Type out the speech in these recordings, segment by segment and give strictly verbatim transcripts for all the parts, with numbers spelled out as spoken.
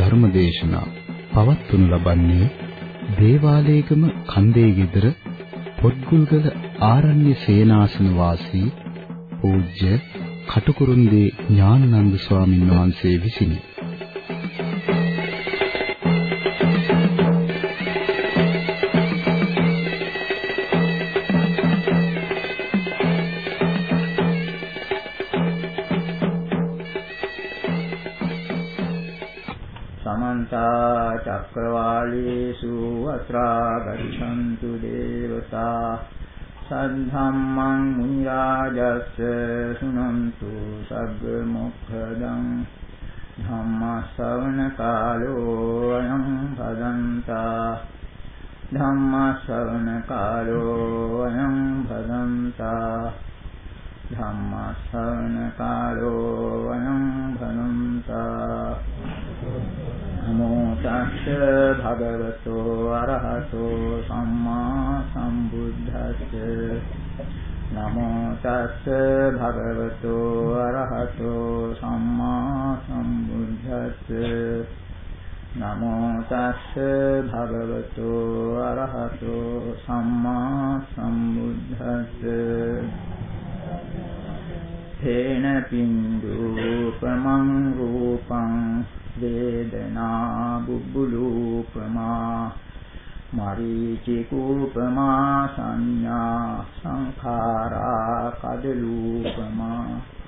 ධර්මදේශනා පවත්වනු ලබන්නේ දේවාලේගම කන්දේ ගෙදර පොත්ගුල්ගල ආරණ්‍ය සේනාසන වාසී පූජ්‍ය කටුකුරුන්දී ඥානানন্দ ස්වාමීන් වහන්සේ විසිනි. චක්‍රවාලේසු අත්‍රා ගච්ඡන්තු දේවතා සද්ධම්මං මුනි රාජස්ස සුනන්තු සග්ග මොක්ඛදං ධම්ම ශ්‍රවණ කාලෝ අයං භදන්තා ධම්ම ශ්‍රවණ කාලෝ අයං භදන්තා ධම්ම ශ්‍රවණ කාලෝ අයං භදන්තා නමෝ තස්ස භගවතෝ අරහතෝ සම්මා සම්බුද්දස්ස නමෝ තස්ස භගවතෝ අරහතෝ සම්මා සම්බුද්දස්ස නමෝ තස්ස භගවතෝ අරහතෝ සම්මා සම්බුද්දස්ස තේන පින්දුපමං රූපං වේදනා බුබ්බුලූපමා මරීචිකූපමා සංඥා සංඛාරා කදලූපමා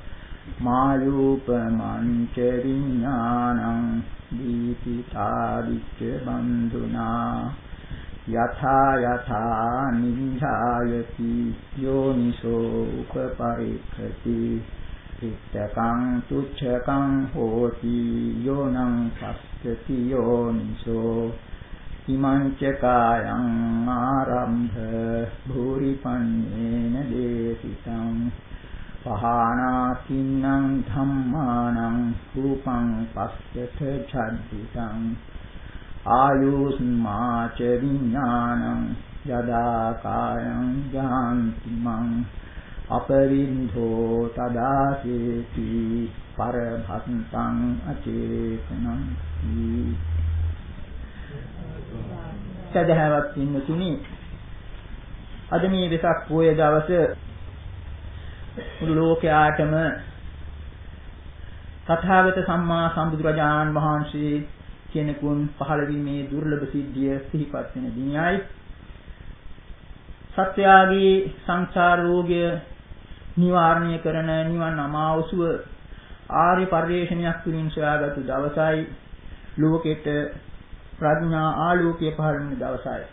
මායූපමංච විඥානං දීපිතා විච්ච බන්දුනා යථා යථා නිඤ්ඤායති යෝනිසෝ උපපරික්ඛති ඉත්තකං තුච්ඡකං හෝති යෝනං පස්සති යෝනිසෝ ඉමංච කායං ආරම්භ භූරිපන්නේන දේසිතං පහානාතින්නං ධම්මානං රූපං පස්සත ඡද්දිතං ආයුස්මාච විඥානං යදා කායං යාන්ති මං අපරින්ධෝ තදාසේති පරභත්තං අචේතනං සදහවත් පින්තුනි අද මේ වෙසක් පොය දවස මුළු ලෝකයාටම තථාගත සම්මා සම්බුදුරජාණන් වහන්සේ කෙනෙකුන් පහළ වීමේ දුර්ලභ සිද්ධිය සිහිපත් වෙන දිනයයි. සත්‍යයේ සංසාර රෝගය නිවාරණය කරන නිවන් අමාවසුව ආර්ය පරිශ්‍රණයක් තුලින් සොයාගත්තු දවසයි. ලෝකෙට ප්‍රඥා ආලෝකය පහළ වෙන දවසයි.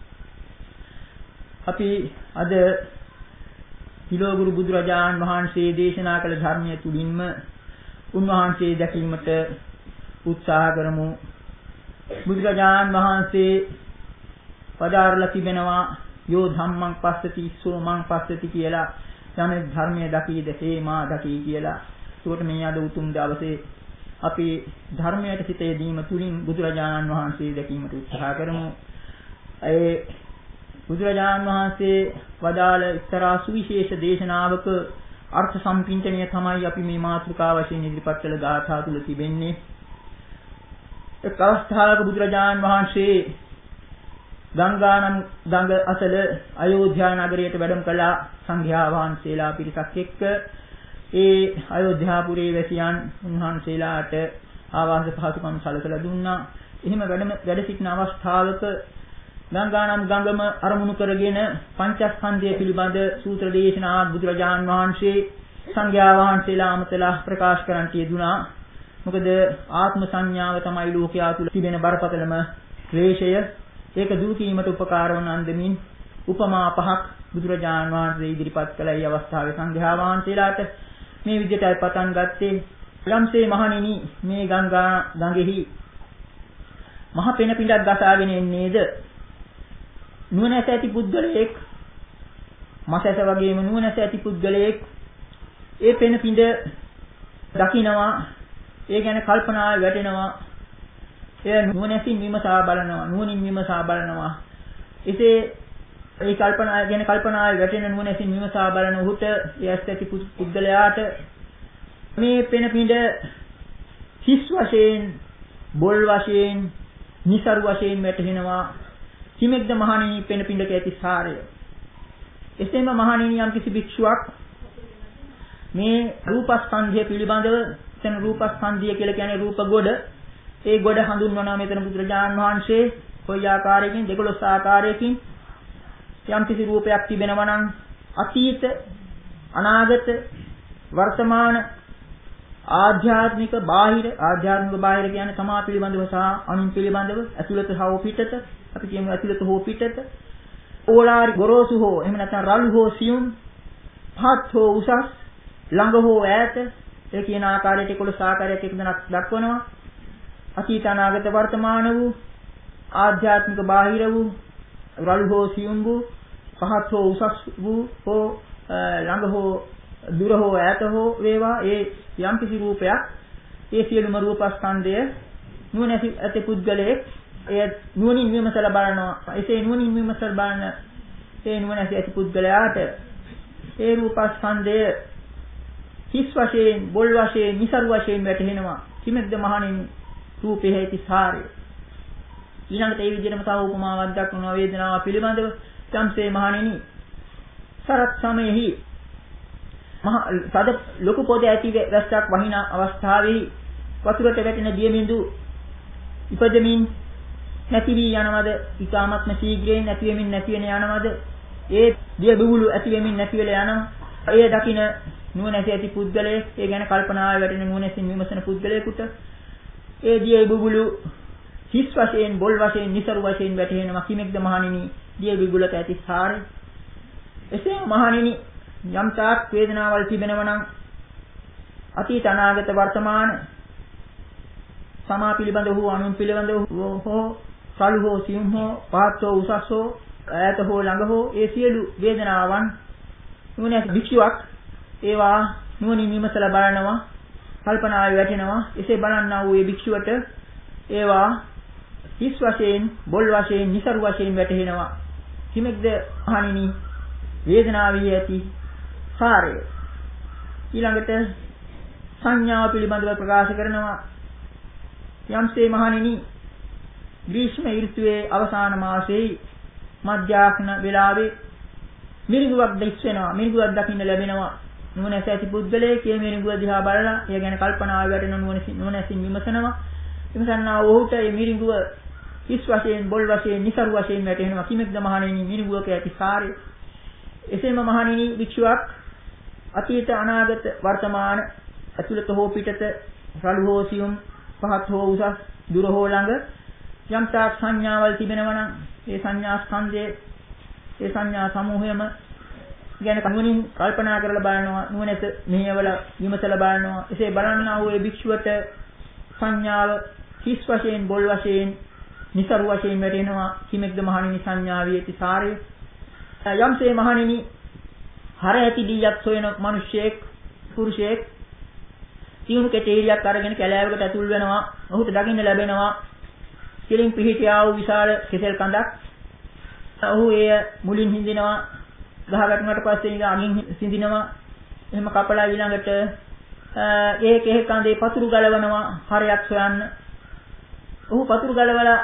අපි අද හිලෝගුරු බුදුරජාණන් වහන්සේ දේශනා කළ ධර්මයේ තුලින්ම උන්වහන්සේ දැකීමට උත්සාහ කරමු. බුදුරජාණන් වහන්සේ පදාරලා තිබෙනවා යෝ ධම්මං පස්සති සෝ මං පස්සති කියලා යන ධර්මයේ දකීද හේමා දකී කියලා. ඒකට මේ අද උතුම් දවසේ අපි ධර්මයට සිත යෙදීම තුලින් බුදුරජාණන් වහන්සේ දැකීමට උත්සාහ කරමු. ඒ බුදුරජාණන් වහන්සේ වදාළ එක්තරා සුවිශේෂ දේශනාවක අර්ථ සම්පින්චනය තමයි අපි මේ මාතෘකාව වශයෙන් ඉදිරිපත් කළ ගාථා තුල තිබෙන්නේ. එක් අවස්ථාවක බුදුරජාණන් වහන්සේ ගංගානම් ගඟ අසල අයෝධ්‍යා නගරයට වැඩම කළා සංඝයා වහන්සේලා පිරිසක් එක්ක. ඒ අයෝධ්‍යාපුරේ වැසියන් උන්වහන්සේලාට ආවාස පහසුකම් සැලසලා දුන්නා. එහෙම වැඩම වැඩ සිටින අවස්ථාවක ගංගානම් ගඟම අරමුණු කරගෙන පංචස්කන්ධය පිළිබඳ සූත්‍ර දේශනා බුදුරජාණන් වහන්සේ සංඝයා වහන්සේලා අමතලා ප්‍රකාශ කරන්නට යෙදුනා. මොකද ආත්ම සංඥාව තමයි ලෝකයා තුල තිබෙන බරපතලම ක්ලේශය. ඒක දුරු කිරීමට උපකාර වන අන්දමින් උපමා පහක් බුදුරජාණන් වහන්සේ ඉදිරිපත් කළ ඒ අවස්ථාවේ සංඝයා වහන්සේලාට මේ විදිහටයි පටන් ගත්තේ. යම්සේ මහණෙනි මේ ගංගා ගඟෙහි මහ පෙන පිඬක් ගසාගෙන එන්නේද නුවණැස ඇති පුද්ගලයෙක්, මසැස වගේම නුවණැස ඇති පුද්ගලයෙක් ඒ පෙන පිඬ දකිනවා, ඒ ගැන කල්පනාවේ වැටෙනවා, ඒ නුවණැසින් විමසා බලනවා, නුවණින් විමසා බලනවා. එසේ ඒ කල්පනා ගැන කල්පනාවේ වැටෙන නුවණැසින් විමසා බලන උහුට ඒ ඇස් ඇති පුද්ගලයාට මේ පෙන පිඬ හිස් වශයෙන් බොල් වශයෙන් නිසරු වශයෙන් වැටහෙනවා කිමෙක්ද මහණෙනි පෙන පිඬක ඇති සාරය. එසේම මහණෙනි යම් කිසි භික්ෂුවක් මේ රූපස්කන්ධය පිළිබඳව එතන රූපස්කන්ධය කියලා කියන්නේ රූප ගොඩ ඒ ගොඩ හඳුන්වනවා මෙතන බුදුරජාණන් වහන්සේ කොයි ආකාරයකින් දෙකොළොස් ආකාරයකින් යම් කිසි රූපයක් තිබෙනවා නම් අතීත අනාගත වර්තමාන ආධ්‍යාත්මික බාහිර ආධ්‍යාත්මික බාහිර කියන්නේ තමා පිළිබඳව සහ අනුන් පිළිබඳව ඇතුළත හෝ පිටත අපි කියමු ඇතුළත හෝ පිටත ඕලාරි ගොරෝසු හෝ එහෙම නැත්නම් රළු හෝ සියුම් පහත් හෝ උසස් ළඟ හෝ ඈත ඒ කියන ආකාරයට එකොළොස් ආකාරයක් එකදෙනක් දක්වනවා අතීත අනාගත වර්තමාන වූ ආධ්‍යාත්මික බාහිර වූ රළු හෝ සියුම් වූ පහත් හෝ උසස් වූ හෝ ළඟ හෝ දුර හෝ ඈත හෝ වේවා ඒ යම්කිසි රූපයක් ඒ සියලුම රූපස්කන්ධය නුවණැති ඇති පුද්ගලයේ ඒ නුවණින් විමසලා බලනවා එසේ නුවණින් විමසලා බලන ඒ නුවණැති ඇති පුද්ගලයාට ඒ රූපස්කන්ධය හිස් වශයෙන් බොල් වශයෙන් නිසරු වශයෙන් වැටහෙනවා කිමෙක්ද මහණෙනි රූපේ හේති සාරය ඊළඟට ඒ විදිහටම තව උපමාවක් දක්වනවා වේදනාව පිළිබඳව සම්සේ මහණෙනි සරත් සමයෙහි මහ සද ලොකු පොද ඇති රැස්සක් වහින අවස්ථාවේ වතුරට වැටෙන දියමින්දු ඉපදෙමින් නැති වී යනවද ඊටාත්ම ශීඝ්‍රයෙන් නැති වෙමින් නැති වෙන යනවද ඒ දිය බුබුලු ඇති වෙමින් නැති වෙලා යනවා ඒ දකින නුවණැති ඇති පුද්ගලයෙක් ඒ ගැන කල්පනාවේ වැටෙන නුවණැසින් විමසන පුද්ගලයෙකුට ඒ දිය බුබුලු හිස් වශයෙන් බොල් වශයෙන් නිසරු වශයෙන් වැටෙනවා කිමෙක්ද මහණෙනි දිය බුබුලක ඇති සාරය එසේ මහණෙනි යම් තාක් වේදනාවල් තිබෙනවා නම් අතීත අනාගත වර්තමාන සමා පිළිබඳ වූ අනුන් පිළිබඳ හෝ සලු හෝ සියුම් හෝ පහත් හෝ උසස් හෝ ඈත හෝ ළඟ හෝ ඒ සියලු වේදනාවන් නුවණැති භික්ෂුවක් ඒවා නුවණින් විමසලා බලනවා කල්පනාවේ වැටෙනවා එසේ බලන්නා වූ ඒ භික්ෂුවට ඒවා හිස් වශයෙන් බොල් වශයෙන් නිසරු වශයෙන් වැටහෙනවා කිමෙක්ද අහණිනි වේදනාවේ ඇති සාරය ඊළඟට සංඥාව පිළිබඳව ප්‍රකාශ කරනවා යම්සේ මහණෙනි ග්‍රීෂ්ම ඍතුවේ අවසාන මාසයේ මධ්‍යාහ්න වේලාවේ මිරිඟුවක් දිස් වෙනවා මිරිඟුවක් දකින්න ලැබෙනවා නුවණැස ඇති පුද්ගලයෙක් මේ මිරිඟුව දිහා බලලා එය ගැන කල්පනාව වැටෙන නුවණැසින් නුවණැසින් විමසනවා විමසන්නා වූට මේ මිරිඟුව හිස් වශයෙන් බොල් වශයෙන් නිසරු වශයෙන් වැටෙනවා කිමෙක්ද මහණෙනි මිරිඟුවක ඇති සාරය එසේම මහණෙනි වික්ෂුවක් අතීත අනාගත වර්තමාන ඇතුළත හෝ පිටත රළු හෝ සියුම් පහත් හෝ උසස් දුර හෝ ළඟ යම් තාක් සංඥාවල් තිබෙනවා නම් ඒ සංඥා ස්කන්ධයේ ඒ සංඥා සමූහයම ගැන කනුවණින් කල්පනා කරලා බලනවා නුවණැත මෙහෙවල විමසලා බලනවා එසේ බලන්නා වූ ඒ භික්ෂුවට සංඥාව හිස් වශයෙන් බොල් වශයෙන් නිසරු වශයෙන් වැටෙනවා කිමෙක්ද මහණෙනි සංඥාවේ ඇති සාරය යම්සේ මහණෙනි හර ඇති දීයක් සොයන මිනිසෙක් පුරුෂයෙක් සියුණු කෙටේරියක් අරගෙන කැලෑවකට ඇතුල් වෙනවා ඔහුට දකින්න ලැබෙනවා කිලින් පිහිටියා වූ විශාල කෙසෙල් කඳක් ඔහු එය මුලින් හිඳිනවා ගහ වැටුණාට පස්සේ ඉඳන් අගින් සිඳිනවා එහෙම කපලා ඊළඟට ඒ කෙහෙල් කඳේ පතුරු ගලවනවා හරයක් සොයන්න ඔහු පතුරු ගලවලා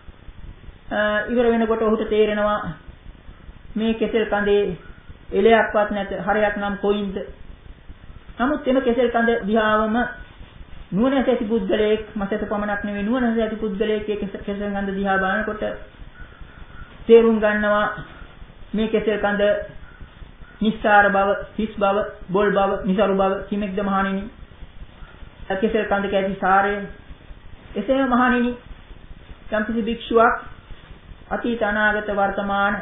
ඉවර වෙනකොට ඔහුට තේරෙනවා මේ කෙසෙල් කඳේ එලයක්වත් නැත හරයක් නම් කොයින්ද නමුත් එම කෙසෙල් කඳ දිහාවම නුවණැස ඇති පුද්ගලයෙක් මසත පමණක් නෙවෙයි නුවණැස ඇති පුද්ගලයෙක් ඒ කෙසෙල් කඳ දිහා බලනකොට තේරුම් ගන්නවා මේ කෙසෙල් කඳ නිස්සාර බව හිස් බව බොල් බව නිසරු බව කිමෙක්ද මහණෙනි කෙසෙල් කඳක ඇති සාරය එසේම මහණෙනි යම්කිසි භික්ෂුවක් අතීත අනාගත වර්තමාන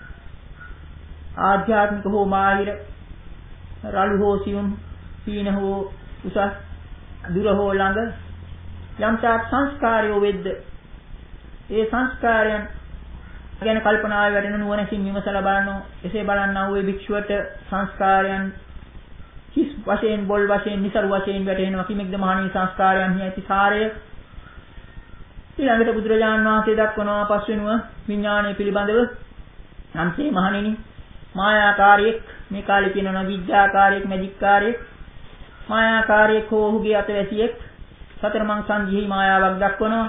ආධ්‍යාත්මික හෝ බාහිර රළු හෝ සියුම් පීන හෝ උසස් දුර හෝ ළඟ යම් තාක් සංස්කාරයෝ වෙද්ද ඒ සංස්කාරයන් ගැන කල්පනාවේ වැඩෙන නුවණකින් විමසලා බලනවා එසේ බලන්නා වූ ඒ භික්ෂුවට සංස්කාරයන් හිස් වශයෙන් බොල් වශයෙන් නිසරු වශයෙන් වැටෙනවා කිමෙක්ද මහණී සංස්කාරයන් හියති සාරය ඊළඟට බුදුරජාණන් වහන්සේ දක්වනවා පස්වෙනුව විඥානය පිළිබඳව අන්තිම මහණෙනි මායාකාරයෙක් මේ කාලේ කියනවා විද්‍යාකාරයෙක් මැජික්කාරයෙක් මායාකාරයෙක් හෝ ඔහුගේ අතවැසියෙක් සතර මං සංජීහි මායාවක් දක්වනවා.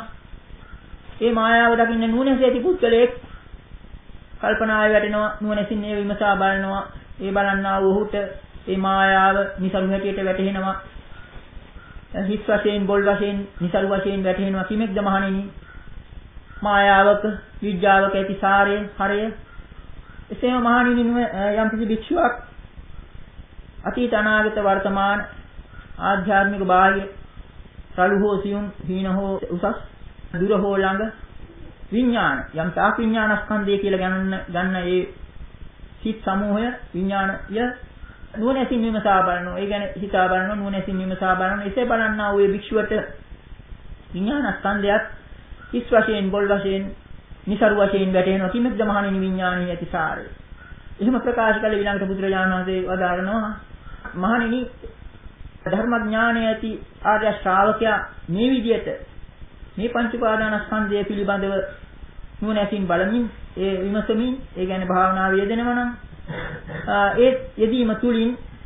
ඒ මායාව දකින්න නුවණැසි ඇති පුද්ගලයෙක් කල්පනාවේ වැටෙනවා, නුවණැසින් ඒ විමසා බලනවා. ඒ බලන්නා වූ ඔහුට ඒ මායාව නිසරු හැටියට වැටහෙනවා. හිස් වශයෙන්, බොල් වශයෙන්, නිසරු වශයෙන් වැටහෙනවා. කිමෙක්ද මහණෙනි? මායාවක, විද්‍යාවක ඇති සාරය, හරය. එසේම මහණෙනි යම් කිසි භික්ෂුවක් අතීත අනාගත වර්තමාන ආධ්‍යාත්මික බාහ්‍ය රළු හෝ සියුම්, හීන හෝ උසස්, දුර හෝ ළඟ විඥාන යම් තාක් විඥානස්කන්ධය කියලා ගන්න ගන්න ඒ සිත් සමූහය විඥානය නුවණැසින් විමසා බලනවා. ඒ කියන්නේ හිතා බලනවා, නුවණැසින් විමසා බලනවා. එසේ බලන්නා වූ ඒ භික්ෂුවට විඥානස්කන්ධයත් හිස් වශයෙන්, බොල් වශයෙන්, නිසරු වශයෙන් වැටෙනවා. කිමෙක්ද මහණෙනි විඥානීය ඇති සාරය? එහෙම ප්‍රකාශ කළ ඊළඟට බුදුරජාණන් වහන්සේ වදාරනවා මහණෙනි ධර්මඥානය ඇති ආර්ය ශ්‍රාවකයා මේ විදිහට මේ පංච උපාදානස්කන්ධය පිළිබඳව නුවණැසින් බලමින් ඒ විමසමින් ඒ කියන්නේ භාවනාව යෙදෙනවා නම් ඒ යෙදීම තුලින්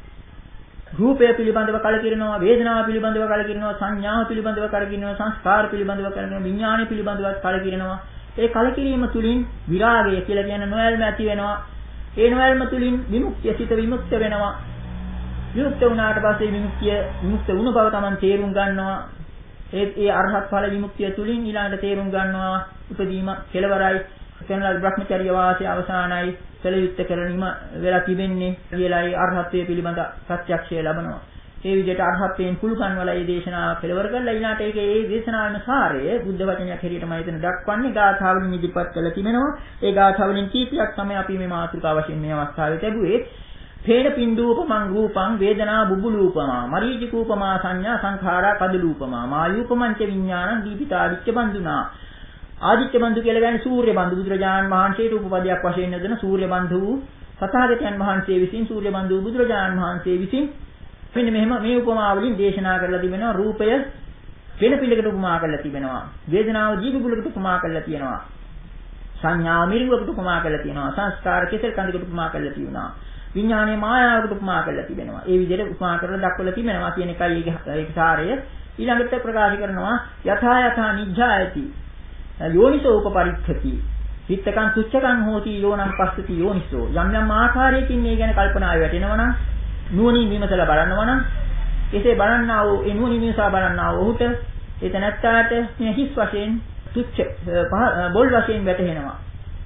රූපය පිළිබඳව කලකිරෙනවා, වේදනාව පිළිබඳව කලකිරෙනවා, සංඥාව පිළිබඳව කලකිරෙනවා, සංස්කාර පිළිබඳව කලකිරෙනවා, විඥානය පිළිබඳව කලකිරෙනවා. ඒ කලකිරීම තුලින් විරාගය කියලා කියන නොයල්ම ඇති වෙනවා. ඒ නොයල්ම තුලින් විමුක්තිය සිත විමුක්ත වෙනවා. විමුක්ත වුණාට පස්සේ විමුක්තිය විමුක්ත වුණ බව Taman තේරුම් ගන්නවා. ඒ ඒ අරහත් ඵල විමුක්තිය තුලින් ඊළඟට තේරුම් ගන්නවා උපදීම කෙලවරයි, කෙනලා බ්‍රහ්මචර්ය වාසය අවසానයි, සැලයුත්ත කරණීම වෙලා තිබෙන්නේ කියලායි අරහත්ත්වයේ පිළිබඳ ප්‍රත්‍යක්ෂය ලබනවා. ඒ විදිහට අරහත්ත්වයෙන් කුළුකන් වල මේ දේශනාව කෙලවර කරලා ඊළාට ඒකේ ඒ දේශනාවේ සාරය බුද්ධ වචනයක් හැටියටම එතන දක්වන්නේ ගාථාවලින් ඉදිරිපත් කරලා තිබෙනවා. ඒ ගාථාවලින් කීපයක් තමයි අපි මේ මාතෘකාව වශයෙන් මේ අවස්ථාවේ ලැබුවේ. හේන පින්ඩූපමං රූපං වේදනා බුබුලූපමා මරීචිකූපමා සංඥා සංඛාරා කදලූපමා මායූපමං ච විඥානං දීපිතාදිච්ච බන්දුනා. ආදිත්‍ය බන්දු කියලා කියන්නේ සූර්ය බන්දු. බුදුරජාණන් වහන්සේට උපපදයක් වශයෙන් යොදන සූර්ය බන්දු වූ සතහාගතයන් වහන්සේ විසින් සූර්ය බන්දු බුදුරජාණන් වහන්සේ විසින් මෙන්න මෙහෙම මේ උපමා වලින් දේශනා කරලා තිබෙනවා. රූපය වෙන පිළිකට උපමා කරලා තිබෙනවා. වේදනාව ජීවිකුලකට උපමා කරලා තියෙනවා. සංඥා මිරිඟුකට උපමා කරලා තියෙනවා. සංස්කාර කෙසෙල් කඳකට උපමා කරලා තියෙනවා. විඥානයේ මායාවකට උපමා කරලා තිබෙනවා. ඒ විදිහට උපමා කරලා දක්වලා තිබෙනවා කියන එකයි ඒක සාරය. ඊළඟට ප්‍රකාශ කරනවා යථා යථා නිජ්ජායති යෝනිසෝ උපපරික්ඛති චිත්තකං තුච්ඡකං හෝති යෝනං පස්සති යෝනිසෝ. යම් යම් ආකාරයකින් මේ ගැන කල්පනාවේ වැටෙනවා නම් නුවණින් විමසලා බලනවා නම් එසේ බලන්නා වූ ඒ නුවණින් විමසා බලන්නා වූ ඔහුට ඒ තැනැත්තාට මේ හිස් වශයෙන් තුච්ඡ බොල් වශයෙන් වැටහෙනවා.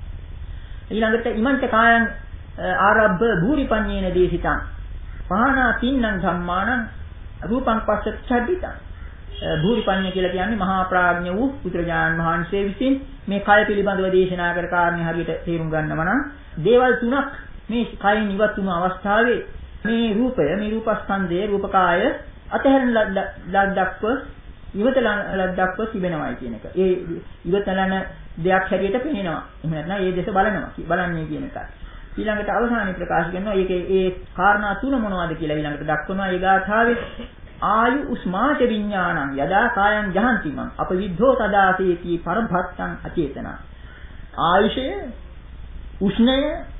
ඊළඟට ඉමන්ත කායං ආරබ්බ භූරිපඤ්ඤේන දේශිතං පහනා තින්නම් ධම්මානං රූපං පස්සත් ඡද්දිතං. භූරිපඤ්ඤ කියලා කියන්නේ මහා ප්‍රඥ වූ පුත්‍රජානන් වහන්සේ විසින් මේ කය පිළිබඳව දේශනා කර කාරණේ හරියට තේරුම් ගන්නව නම් දේවල් තුනක් මේ කයින් ඉවත් වුණු අවස්ථාවේ මේ රූපය, මේ රූපස්කන්ධයේ රූපකාය අතහැරන ලද්දක්ව ඉවතලන ලද්දක්ව තිබෙනවායි කියන එක. ඒ ඉවතලන දෙයක් හැටියට පෙනෙනවා. එහෙම නැත්නම් ඒ දෙස බලනවා. බලන්නේ කියන එකයි. ඊළඟට අවසානයේ ප්‍රකාශ කරනවා ඒකේ ඒ කාරණා තුන මොනවද කියලා ඊළඟට දක්වනවා. ඒ ගාථාවේ ආයු උස්මාච විඥානං යදා කායං ජහන්ති මං අපවිද්ධෝ තදාසේති පරභත්තං අචේතන. ආයුෂය, උෂ්ණය,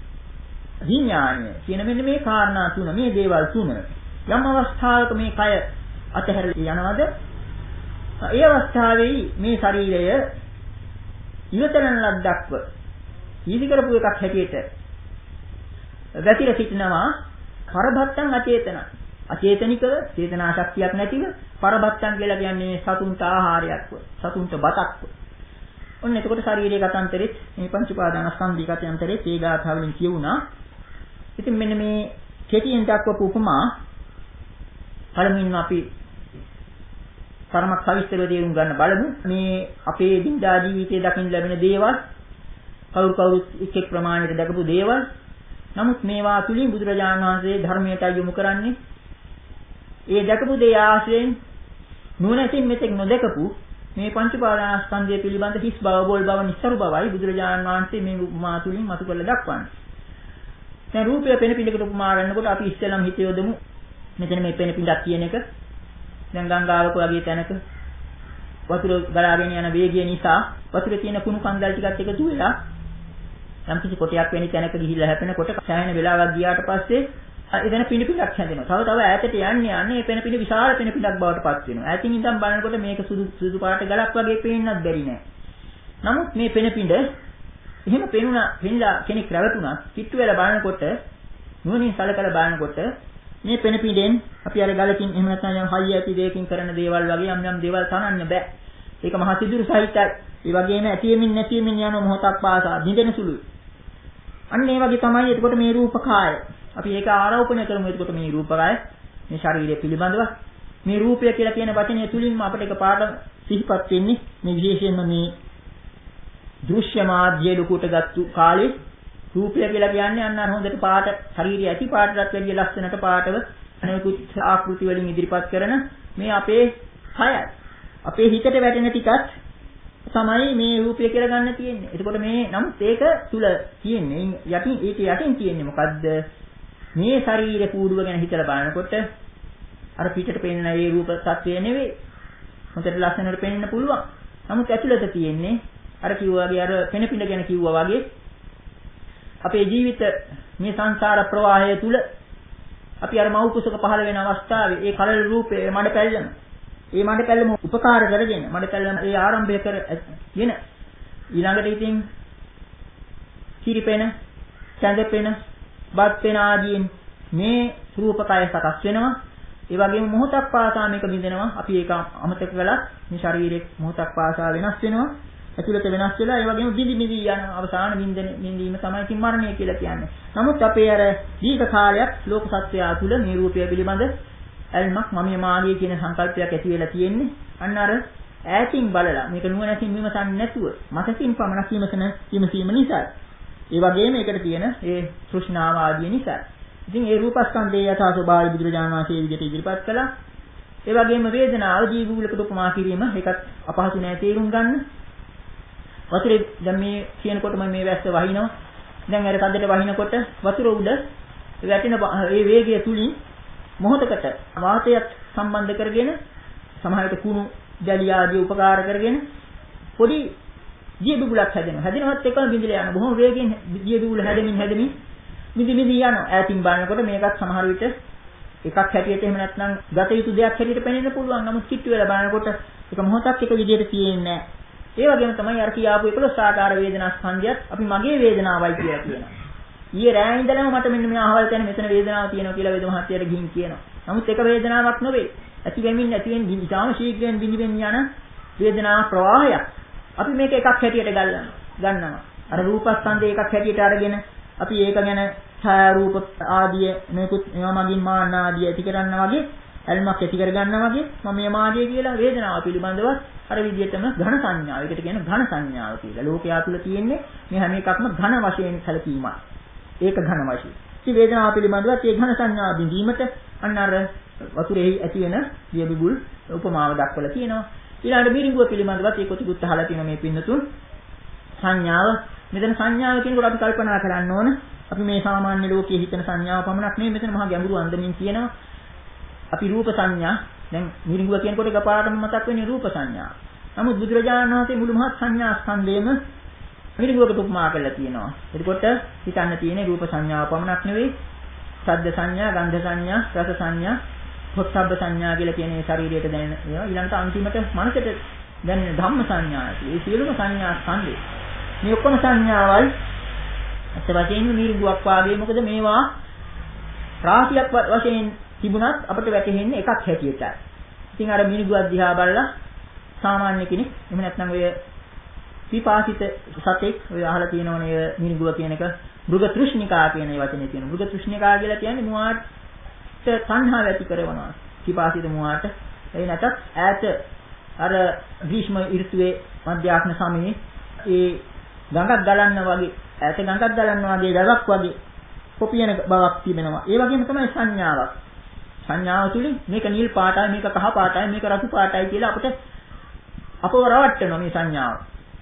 විඥානය කියන මෙන්න මේ කාරණා තුන, මේ දේවල් තුන යම් අවස්ථාවක මේ කය අතහැරලා යනවද ඒ අවස්ථාවේ මේ ශරීරය ඉවතලන ලද්දක්ව සීදි කරපු එකක් හැටියට වැතිර සිටිනවා. පරභත්තං අචේතන, අචේතනිකව චේතනා ශක්තියක් නැතිව පරභත්තං කියලා කියන්නේ සතුන්ට ආහාරයක්ව, සතුන්ට බතක්ව. ඔන්න එතකොට ශරීරයේ ගතන්තරෙත් මේ පංච උපාදානස්කන්ධී ගතන්තරෙත් ඒ ගාථාවලින් කියුණා. ඉතින් මෙන්න මේ කෙටියෙන් දක්වපු උපමා පළමුවෙන් අපි තරමක් සවිස්තරව තේරුම් ගන්න බලමු. මේ අපේ දිනදා ජීවිතයේ දකින්න ලැබෙන දේවල් කවුරු කවුරුත් එක් එක් ප්‍රමාණයට දක්වපු දේවල්. නමුත් මේවා තුලින් බුදුරජාණන් වහන්සේ ධර්මයට යොමු කරන්නේ ඒ දැකපු දේ ආශ්‍රයෙන් නුවණින් මෙතෙක් නොදකපු මේ පංච උපාදානස්කන්ධය පිළිබඳ හිස් බව, බෝල් බව, නිස්සාරු බවයි බුදුරජාණන් වහන්සේ මේ උපමා තුලින් මතු කරලා දක්වන්නේ. දැන් රූපය පෙන පිළිකට උපමා කරනකොට අපි ඉස්සෙල්ලාම හිත යොදමු මෙතන මේ පෙන පිටක් කියන එක. දැන් ගංගාවක වගේ තැනක වතුර ගලාගෙන යන වේගය නිසා වතුරේ තියෙන කුණු කන්දල් ටිකත් එකතු වෙලා යම් කිසි කොටයක් වෙනි තැනක ගිහිල්ලා හැපෙනකොට සෑහෙන වෙලාවක් ගියාට පස්සේ එතන පිණිපිඩක් හැදෙනවා. තව තව ඈතට යන්නේ යන්නේ මේ පෙන පිණි විශාල පෙන පිටක් බවට පත් වෙනවා. ඈතින් ඉඳන් බලනකොට මේක සුදු සුදු පාට ගලක් වගේ පේන්නත් බැරි නෑ. නමුත් මේ පෙන පිඬ එහෙම පෙනුණා පින්ලා කෙනෙක් රැවටුණා කිට්ටු වෙලා බලනකොට නුවණින් සලකලා බලනකොට මේ පෙන පිඬෙන් අපි අර ගලකින් එහෙම නැත්නම් යම් හයිය ඇති දෙයකින් කරන දේවල් වගේ යම් යම් දේවල් තනන්න බෑ. ඒක මහ සිදුරු සහිතයි. ඒ වගේම ඇතිවෙමින් නැතිවෙමින් යන මොහොතක් පාසා දිඳෙන සුළුයි. අන්න ඒ වගේ තමයි එතකොට මේ රූපකාය. අපි ඒක ආරෝපණය කරමු. එතකොට මේ රූපකාය මේ ශරීරය පිළිබඳව මේ රූපය කියලා කියන වචනය තුලින්ම අපිට එක පාඩම් සිහිපත් වෙන්නේ මේ විශේෂයෙන්ම මේ දෘශ්‍ය මාධ්‍ය ලුකුට ගත්තු කාලේ රූපය කියලා කියන්නේ අන්න අර හොඳට පාට ශරීරය ඇති පාටටත් වැඩිය ලස්සනට පාටව අනෙකුත් ආකෘති වලින් ඉදිරිපත් කරන මේ අපේ කය අපේ හිතට වැටෙන ටිකක් තමයි මේ රූපය කියලා ගන්න තියෙන්නේ. එතකොට මේ නමුත් ඒක තුල තියෙන්නේ යටින් ඒක යටින් තියෙන්නේ මොකද්ද? මේ ශරීර කූඩුව ගැන හිතලා බලනකොට අර පිටට පෙනෙන ඒ රූප තත්ත්වය නෙවෙයි. හොඳට ලස්සනට පෙනෙන්න පුළුවන්. නමුත් ඇතුළත තියෙන්නේ අර කිව්වා වගේ අර පෙන පිළ ගැන කිව්වා වගේ අපේ ජීවිත මේ සංසාර ප්‍රවාහය තුල අපි අර මව් කුසක පහළ වෙන අවස්ථාවේ ඒ කලල රූපේ මඩ පැල්ලම ඒ මඩ පැල්ලම උපකාර කරගෙන මඩ පැල්ලම ඒ ආරම්භය කරගෙන ඊළඟට ඉතින් කිරිපෙන, චඳපෙන, බත්පෙන ආදීන් මේ රූපකය සකස් වෙනවා. ඒ වගේම මොහොතක් පාසා මේක බින්දෙනවා. අපි ඒක අමතක කළා. මේ ශරීරයේ මොහොතක් පාසා වෙනස් වෙනවා. ඇතුළත වෙනස් වෙලා ඒ වගේම බිඳි බිඳි යන අවසාන බින්දෙන බින්දීම තමයි ඉතින් මරණය කියලා කියන්නේ. නමුත් අපේ අර දීර්ඝ කාලයක් ලෝක සත්‍යය තුළ මේ රූපය පිළිබඳ ඇල්මක් මමිය මාගේ කියන සංකල්පයක් ඇති වෙලා තියෙන්නේ. අන්න අර ඈතින් බලලා මේක නුවණැසින් විමසන්නේ නැතුව මතකින් පමණක් විමසන විමසීම නිසා. ඒ වගේම ඒකට තියෙන ඒ තෘෂ්ණාව ආදී නිසා. ඉතින් ඒ රූපස්කන්ධයේ යථා ස්වභාවය බුදුරජාණන් වහන්සේ මේ විදිහට ඉදිරිපත් කළා. ඒ වගේම වේදනාව ජීවුලකට උපමා කිරීම ඒකත් අපහසු නෑ තේරුම් ගන්න. වතුරේ දැන් මේ කියනකොටම මේ වැස්ස වහිනවා. දැන් අර කඩේට වහිනකොට වතුර උඩ වැටෙන ඒ වේගය තුලින් මොහොතකට වාතයත් සම්බන්ධ කරගෙන සමහර විට කුණු ජලිය ආදී උපකාර කරගෙන පොඩි දිය බිබුලක් හැදෙනවා. හැදෙනවත් එකම බිඳිලා යන බොහොම වේගෙන් දිය බිබුල හැදෙමින් හැදෙමින් මිදි මිදි යනවා. ඈතින් බලනකොට මේකත් සමහර විට එකක් හැටියට එහෙම නැත්නම් ගත යුතු දෙයක් හැටියට පෙනෙන්න පුළුවන්. නමුත් කිට්ටු වෙලා බලනකොට ඒක මොහොතක් එක විදිහට තියෙන්නේ නැහැ. ඒ වගේම තමයි අර කියාපු එකලොස් ආකාර වේදනා ස්කන්ධයත් අපි මගේ වේදනාවයි කියලා කියනවා. ඊයේ රෑ ඉඳලම මට මෙන්න මේ අහවල් තැන මෙතන වේදනාවක් තියෙනවා කියලා වේද මහත්තයාට ගිහින් කියනවා. නමුත් ඒක වේදනාවක් නෙවෙයි. ඇති වෙමින් නැති වෙමින් ඉතාම ශීඝ්‍රයෙන් බිඳින්න යන වේදනා ප්‍රවාහයක්. අපි මේක එකක් හැටියට ගන්නවා. අර රූපස්කන්ධය එකක් හැටියට අරගෙන අපි ඒක ගැන ඡායා රූප ආදී මේකුත් ඒවා මගින් මාන්න ආදී ඇති කරනවා වගේ ඇල්මක් ඇති කර ගන්නවා වගේ මම මේ මාදිය කියලා වේදනාව පිළිබඳව අර විදිහටම ඝන සංඥාව. ඒකට කියන ඝන සංඥාව කියලා. ලෝකයා තුල තියෙන්නේ මේ හැම එකක්ම ඝන වශයෙන් සැලකීමයි. ඒක ඝන වශයෙන්. ඉතින් වේදනාව පිළිබඳව ඒ ඝන සංඥා බිඳීමට අන්න අර වතුරෙහි ඇති වෙන දියබිබුල් උපමාව දක්වලා තියෙනවා. ඊළඟට බිරිඟුව පිළිබඳවත් ඒ කොටිකුත් අහලා තියෙන මේ පින්නතුන් සංඥාව. මෙතන සංඥාව කියනකොට අපි කල්පනා කරන්න ඕන අපි මේ සාමාන්‍ය ලෝකයේ හිතන සංඥාව පමණක් නෙමෙයි මෙතන මහා ගැඹුරු අන්දමින් කියනවා. අපි රූප සංඥා දැන් මිරිඟුව කියනකොට එකපාරටම මතක් වෙන්නේ රූප සංඥා. නමුත් බුදුරජාණන් වහන්සේ මුළු මහත් සංඥා ස්කන්ධයම මිරිඟුවකට උපමා කරලා තියෙනවා. එතකොට හිතන්න තියෙන්නේ රූප සංඥාව පමණක් නෙවෙයි ශබ්ද සංඥා, ගන්ධ සංඥා, රස සංඥා, පොට්ටබ්බ සංඥා කියලා කියන මේ ශරීරයට දැනෙන ඒවා ඊළඟට අන්තිමට මනසට දැනෙන ධම්ම සංඥා ඇති. මේ සියලුම සංඥා ස්කන්ධය. මේ ඔක්කොම සංඥාවල් අත් වශයෙන්ම මිරිඟුවක් වාගේ මොකද මේවා රාශියක් වශයෙන් තිබුණත් අපිට වැටහෙන්නේ එකක් හැටියටයි. ඉතින් අර මිනිගුවක් දිහා බලලා සාමාන්‍ය කෙනෙක් එහෙම නැත්නම් ඔය විපාසිත සතෙක් ඔය අහලා තියෙනවනේ ඔය මිනිගුව කියන එක මෘග තෘෂ්ණිකා කියන වචනේ තියෙනවා. මෘග තෘෂ්ණිකා කියලා කියන්නේ මුවාට තණ්හාව ඇති කරනවා. විපාසිත මුවාට ඒ නැතත් ඈත අර ග්‍රීෂ්ම ඍතුවේ මධ්‍යාහ්න සමයේ ඒ ගඟක් ගලන්න වගේ ඈත ගඟක් ගලන්න වගේ දරක් වගේ කොපියන බවක් තිබෙනවා. ඒ වගේම තමයි සංඥාවක්. සංඥාව තුලින් මේක නිල් පාටයි මේක කහ පාටයි මේක රතු පාටයි කියලා අපිට අපව රවට්ටනවා මේ සංඥාව.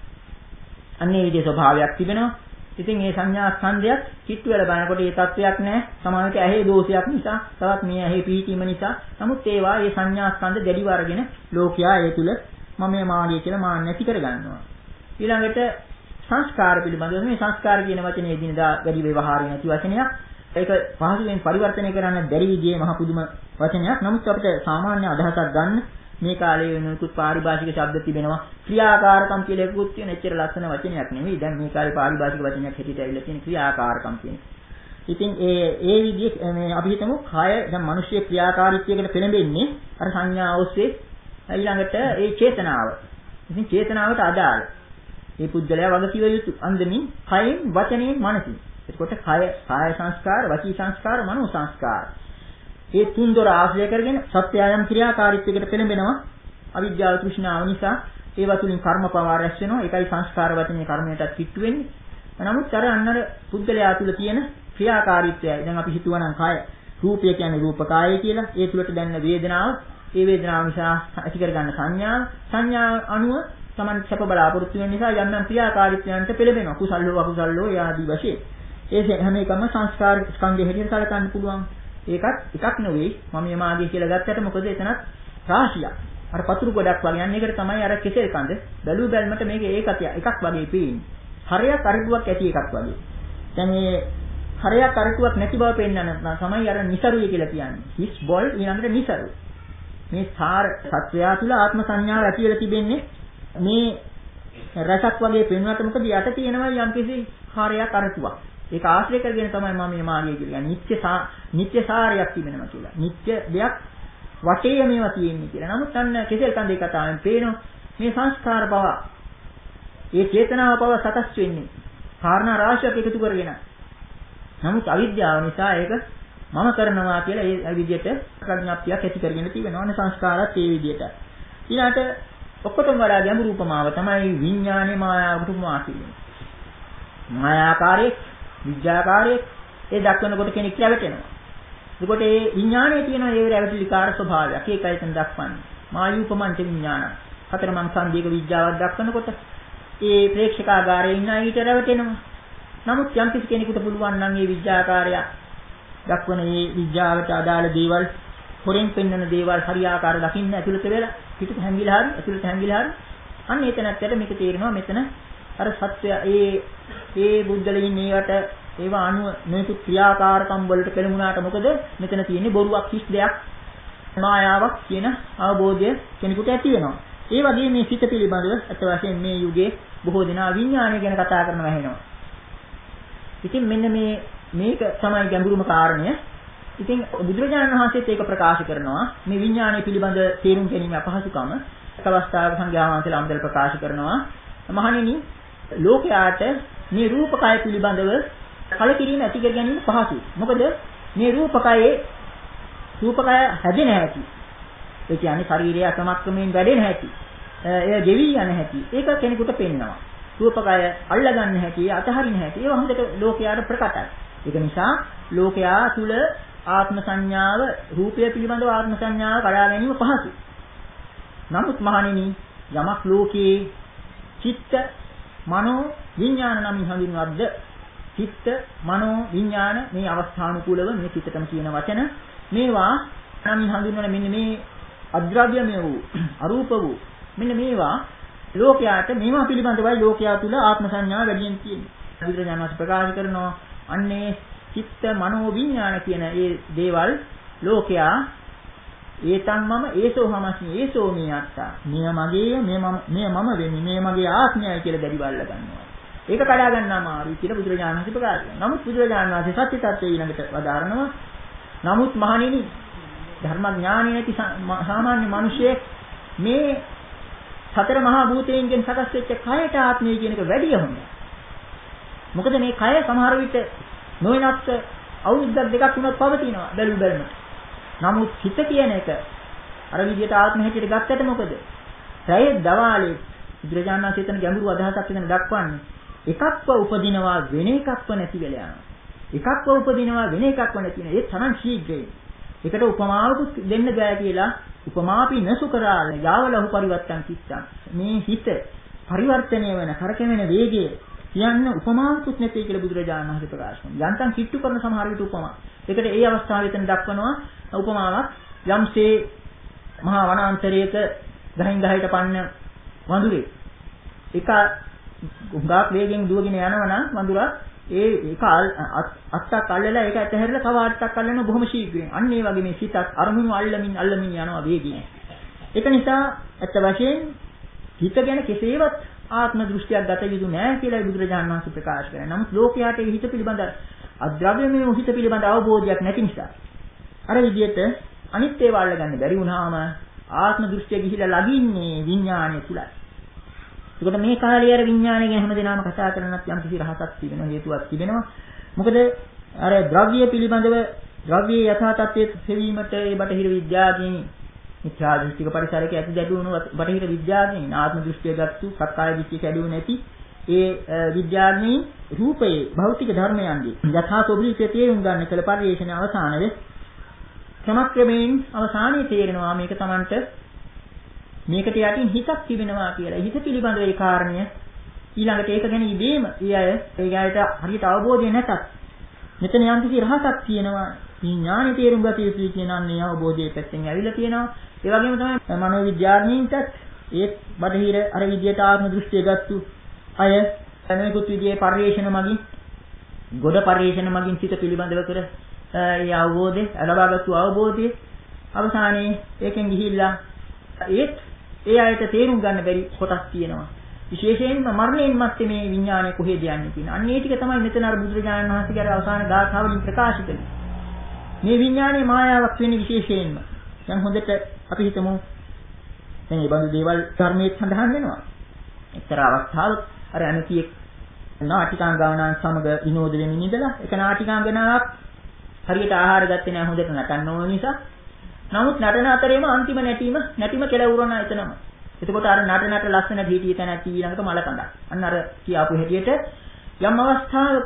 අන්නේ විදිහේ ස්වභාවයක් තිබෙනවා. ඉතින් මේ සංඥා ස්කන්ධයත් කිට්ටු වෙලා බලනකොට ඒ තත්වයක් නැහැ. සමානට ඇහි දෝෂයක් නිසා, තවත් මේ ඇහි පිහිටීම නිසා. නමුත් ඒවා මේ සංඥා ස්කන්ධ දැඩිව අරගෙන ලෝකයා ඒ තුල මම මේ මාගේ කියලා මාන්න නැති කර ගන්නවා. ඊළඟට සංස්කාර පිළිබඳව මේ සංස්කාර කියන වචනේ එදිනදා වැඩි ව්‍යවහාරය නැති වචනයක්. ඒක පහසුවෙන් පරිවර්තනය කරන්න බැරි විදිහේ මහ පුදුම වචනයක්. නමුත් අපිට සාමාන්‍ය අදහසක් ගන්න මේ කාලේ වෙනකුත් පාරිභාෂික ශබ්ද තිබෙනවා. ක්‍රියාකාරකම් කියලා එකකුත් තියෙන එච්චර ලස්සන වචනයක් නෙවෙයි. දැන් මේ කාලේ පාරිභාෂික වචනයක් හැටියට ඇවිල්ලා තියෙන ක්‍රියාකාරකම් කියන්නේ. ඉතින් ඒ ඒ විදිහේ මේ අපි හිතමු කය දැන් මිනිස්සේ ක්‍රියාකාරීත්වයකට පෙළඹෙන්නේ අර සංඥා ඔස්සේ ඊළඟට ඒ චේතනාව. ඉතින් චේතනාවට අදාළ මේ පුද්ගලයා වගකිව යුතු අන්දමින් කයෙන් වචනයෙන් මනසින්. එතකොට කය කාය සංස්කාර, වචී සංස්කාර, මනෝ සංස්කාර. මේ තුන් දොර ආශ්‍රය කරගෙන සත්‍යයම් ක්‍රියාකාරීත්වයකට පෙළඹෙනවා. අවිද්‍යාව තෘෂ්ණාව නිසා ඒවා තුලින් කර්මපවා රැස් වෙනවා. ඒකයි සංස්කාර වචනේ කර්මයටත් කිට්ටු වෙන්නේ. නමුත් අර අන්නර පුද්ගලයා තුල තියෙන ක්‍රියාකාරීත්වයයි. දැන් අපි හිතුවනම් කය රූපය කියන්නේ රූපකායය කියලා. ඒ තුලට දැනෙන වේදනාව, ඒ වේදනාව නිසා ඇති කරගන්න සංඥා, සංඥා අනුව Taman සැප බලාපොරොත්තු වෙන නිසා යම් යම් ක්‍රියාකාරීත්වයන්ට පෙළඹෙනවා. කුසල්ලෝ අකුසල්ලෝ ආදී වශයෙන්. ඒ හැම එකම සංස්කාර ස්කන්ධය හැටියට සැලකන්න පුළුවන්. ඒකත් එකක් නෙවෙයි මම යමාගේ කියලා ගත්තට මොකද එතනත් රාශියක්. අර පතුරු ගොඩක් වගේ යන්නේ. ඒකට තමයි අර කෙසෙල් කඳ බැලු බැලමට මේක ඒකතිය එකක් වගේ පේන්නේ. හරයක් අරටුවක් ඇති එකක් වගේ. දැන් මේ හරයක් අරටුවක් නැති බව පෙන්වන්න තමයි අර නිසරුය කියලා කියන්නේ. හිස් බෝල් ඊළඟට නිසරු. මේ සාර සත්වයා තුළ ආත්ම සංඥාව ඇති වෙලා තිබෙන්නේ මේ රසක් වගේ පෙන්වන්නට මොකද යට තියෙනවා යම්කිසි හරයක් අරටුවක්. ඒක ආශ්‍රය කරගෙන තමයි මම මේ මාර්ගය කියලා. නිත්‍ය නිත්‍ය සාරයක් තිබෙනවා කියලා. නිත්‍ය දෙයක් වටේ මේවා තියෙන්නේ කියලා. නමුත් අන්න කෙසෙල් කන්දේ කතාවෙන් පේනවා මේ සංස්කාර බව, ඒ චේතනාව බව සකස් වෙන්නේ කාරණා රාශියක් එකතු කරගෙන. නමුත් අවිද්‍යාව නිසා ඒක මම කරනවා කියලා ඒ විදිහට ප්‍රඥාප්තියක් ඇති කරගෙන තියෙනවා. අනේ සංස්කාරات ඒ විදිහට. ඊළාට ඔක්කොටම වඩා ගැඹුරු උපමාව තමයි විඥානේ මායාවට උපමා කියන්නේ. මායාකාරයේ විඥාකාරයේ ඒ දක්වනකොට කෙනෙක් රැවටෙනවා. එතකොට ඒ විඥානයේ තියෙන ඒ රැවටිලිකාර ස්වභාවයක් ඒකයි එතන දක්වන්නේ. මායූපමන්ත විඥාන. හතරමං සංදීක විඥාවක් දක්වනකොට ඒ ප්‍රේක්ෂකාගාරයේ ඉන්න ඊට රැවටෙනවා. නමුත් යම් කිසි කෙනෙකුට පුළුවන් නම් මේ විඥාකාරය දක්වන මේ විඥාවට අදාළ දේවල් හොරෙන් පෙන්වන දේවල් හරියාකාර දකින්න ඇතුළත වෙලා පිටට හැංගිලා හරි ඇතුළත හැංගිලා හරි අන්න එතනත්තට මේක තේරෙනවා මෙතන අර සත්‍ය ඒ ඒ බුද්ධලෙයින් මේවට ඒවා අනුව මේක ක්‍රියාකාරකම් වලට පෙළඹුණාට මොකද මෙතන තියෙන්නේ බොරුවක් කිස් දෙයක් මායාවක් කියන අවබෝධය කෙනෙකුට ඇති වෙනවා. ඒ වගේ මේ සිත පිළිබඳව අත වශයෙන් මේ යුගයේ බොහෝ දෙනා විඥානය ගැන කතා කරනවා වෙනවා. ඉතින් මෙන්න මේ මේක තමයි ගැඹුරුම කාරණය. ඉතින් බුදුරජාණන් වහන්සේත් ඒක ප්‍රකාශ කරනවා මේ විඥානය පිළිබඳ තේරුම් ගැනීම අපහසුකම එක් අවස්ථාවක සංඝයා වහන්සේලා අමතල ප්‍රකාශ කරනවා මහණෙනි ලෝකයාට මේ රූපකය පිළිබඳව කලකිරීම ඇති කර ගැනීම පහසුයි. මොකද මේ රූපකයේ රූපකය හැදෙන හැටි. ඒ කියන්නේ ශරීරය අක්‍රමක්‍රමයෙන් වැඩෙන හැටි. එය ගෙවි යන හැටි. ඒක කෙනෙකුට පෙන්නවා. රූපකය අල්ලගන්න හැටි, අතහරින හැටි. ඒවා හොඳට ලෝකයාට ප්‍රකටයි. ඒක නිසා ලෝකයා තුල ආත්ම සංඥාව රූපය පිළිබඳව ආත්ම සංඥාව කඩා ගැනීම පහසුයි. නමුත් මහණෙනි යමක් ලෝකේ චිත්ත මනෝ විඥාන නම් හඳුන්වද්ද චිත්ත මනෝ විඥාන මේ අවස්ථානුකූලව මේ චිත්තටම කියන වචන මේවා නම් හඳුන්වන මෙන්න මේ අද්‍රව්‍යමය වූ අරූප වූ මෙන්න මේවා ලෝකයාට මේවා පිළිබඳවයි ලෝකයා තුල ආත්ම සංඥාව වැඩියෙන් තියෙන්නේ. බුදුරජාණන් වහන්සේ ප්‍රකාශ කරනවා අන්නේ චිත්ත මනෝ විඥාන කියන ඒ දේවල් ලෝකයා ඒතන් මම ඒසෝ හමස්මි ඒසෝ මේ අත්තා මෙය මගේ මෙය මම මෙය මම වෙන්නේ මෙය මගේ ආත්මයයි කියලා දැඩි බල්ල ගන්නවා. ඒක කඩා ගන්නා මාරුයි කියලා බුදුරජාණන් වහන්සේ ප්‍රකාශ කරනවා. නමුත් බුදුරජාණන් වහන්සේ සත්‍ය tattve ඊළඟට වදාරනවා. නමුත් මහණෙනි ධර්ම ඥානෙ නැති සාමාන්‍ය මිනිසෙක් මේ සතර මහා භූතයන්ගෙන් සකස් වෙච්ච කයට ආත්මය කියන එක වැඩි හොඳයි. මොකද මේ කය සමහර විට නොවෙනත් අවුරුද්දක් දෙකක් තුනක් පවතිනවා බැලු බැලමට. නමුත් හිත කියන එක අර විදිහට ආත්ම හැටියට ගත්තට මොකද? රැයේ දවාලේ බුදුරජාණන් වහන්සේ එතන ගැඹුරු අදහසක් එතන දක්වන්නේ. එකක්ව උපදිනවා වෙන එකක්ව නැති වෙලා යනවා. එකක්ව උපදිනවා වෙන එකක්ව නැති වෙන. ඒ තරම් ශීඝ්‍රයි. ඒකට උපමාවකුත් දෙන්න බෑ කියලා උපමාපි නසු කරාල යාවලහු පරිවර්තන් කිච්ඡා. මේ හිත පරිවර්තනය වෙන කරකැවෙන වේගය කියන්න උපමාවකුත් නැtei කියලා බුදුරජාණන් වහන්සේ ප්‍රකාශ කරනවා. යන්තම් කිට්ටු කරන සමහර විට උපමා. ඒකට ඒ අවස්ථාවේ එතන දක්වනවා උපමාවක් යම්සේ මහා වනාන්තරයක ගහින් ගහයට පන්න වඳුරේ එක ගුඟක් වේගෙන් දුවගෙන යනවා නම් වඳුරා ඒ ඒක අත්තක් අල්ලලා ඒක ඇතහැරලා තව අත්තක් අල්ලන බොහොම ශීඝ්‍රයෙන්. අන්න ඒ වගේ මේ සිතත් අරමුණු අල්ලමින් අල්ලමින් යනවා වේගයෙන්. ඒක නිසා ඇත්ත වශයෙන් හිත ගැන කෙසේවත් ආත්ම දෘෂ්ටියක් ගත යුතු නෑ කියලා බුදුරජාණන් වහන්සේ ප්‍රකාශ කරනවා. නමුත් ලෝකයාට හිත පිළිබඳ අද්‍රව්‍යමය හිත පිළිබඳ අවබෝධයක් නැති නිසා අර විදිහට අනිත් ඒවා අල්ලගන්න බැරි වුණාම ආත්ම දෘෂ්ටිය ගිහිලා ලගින්නේ විඥානය තුලයි. ඒකට මේ කාලේ අර විඥානය ගැන හැමදේනම කතා කරනත් යම් කිසි රහසක් තිබෙනවා හේතුවක් තිබෙනවා. මොකද අර ද්‍රව්‍ය පිළිබඳව ද්‍රව්‍යයේ යථා තත්ත්වයේ සෙවීමට ඒ බටහිර විද්‍යාඥයින් මිත්‍යා දෘෂ්ටික පරිසරයක ඇති දැඩුණු බටහිර විද්‍යාඥයින් ආත්ම දෘෂ්ටිය ගත්තු සක්කාය දිට්ඨිය කැඩුවේ නැති ඒ විද්‍යාඥයින් රූපයේ භෞතික ධර්මයන්ගේ යථා ස්වභාවය තේරුම් ගන්න කළ පරිශ්‍රණ අවසානයේ ක්‍රමක්‍රමයෙන් අවසානයේ තේරෙනවා මේක Tamanට මේකට යටින් හිතක් තිබෙනවා කියලා. හිත පිළිබඳ ඒ කාරණය ඊළඟට ඒක ගැන ඉබේම ඒ අය ඒ ගායට හරියට අවබෝධය නැතත් මෙතන යම් කිසි රහසක් තියෙනවා. විඥානෙ තේරුම් ගත යුතුයි කියන අන්නේ අවබෝධයේ පැත්තෙන් ඇවිල්ලා තියෙනවා. ඒ වගේම තමයි මනෝ විද්‍යාඥයින්ටත් ඒ බටහිර අර විද්‍යාවට ආත්ම දෘෂ්ටිය ගත්තු අය අනෙකුත් විදිහේ පරිශ්‍රණ මගින් ගොඩ පරිශ්‍රණ මගින් සිත පිළිබඳව කර ඒ අවබෝධය ලබාගත්තු අවබෝධය අවසානයේ ඒකෙන් ගිහිල්ලා ඒත් ඒ අයට තේරුම් ගන්න බැරි කොටස් තියෙනවා. විශේෂයෙන්ම මරණයෙන් මත්තේ මේ විඥානය කොහෙද යන්නේ කියන. අන්න ඒ ටික තමයි මෙතන අර බුදුරජාණන් වහන්සේගේ අවසාන ගාථාවලින් ප්‍රකාශ කළේ. මේ විඥානයේ මායාවක් වෙන්නේ විශේෂයෙන්ම. දැන් හොඳට අපි හිතමු දැන් මේ බඳු දේවල් ධර්මයේ සඳහන් වෙනවා. එක්තරා අවස්ථාවක අර අනිතියෙක් නාටිකාංගනාන් සමග විනෝද වෙමින් ඉඳලා එක නාටිකාංගනාවක් හරියට ආහාර ගත්තේ නැහැ හොඳට නටන්න ඕන නිසා. නමුත් නටන අතරේම අන්තිම නැටීම නැටීම කෙලවුරන එතනම. එතකොට අර නට නට ලස්සන හිටිය තැන ඊළඟට මල කඳක්. අන්න අර කියාපු හැටියට යම් අවස්ථාවක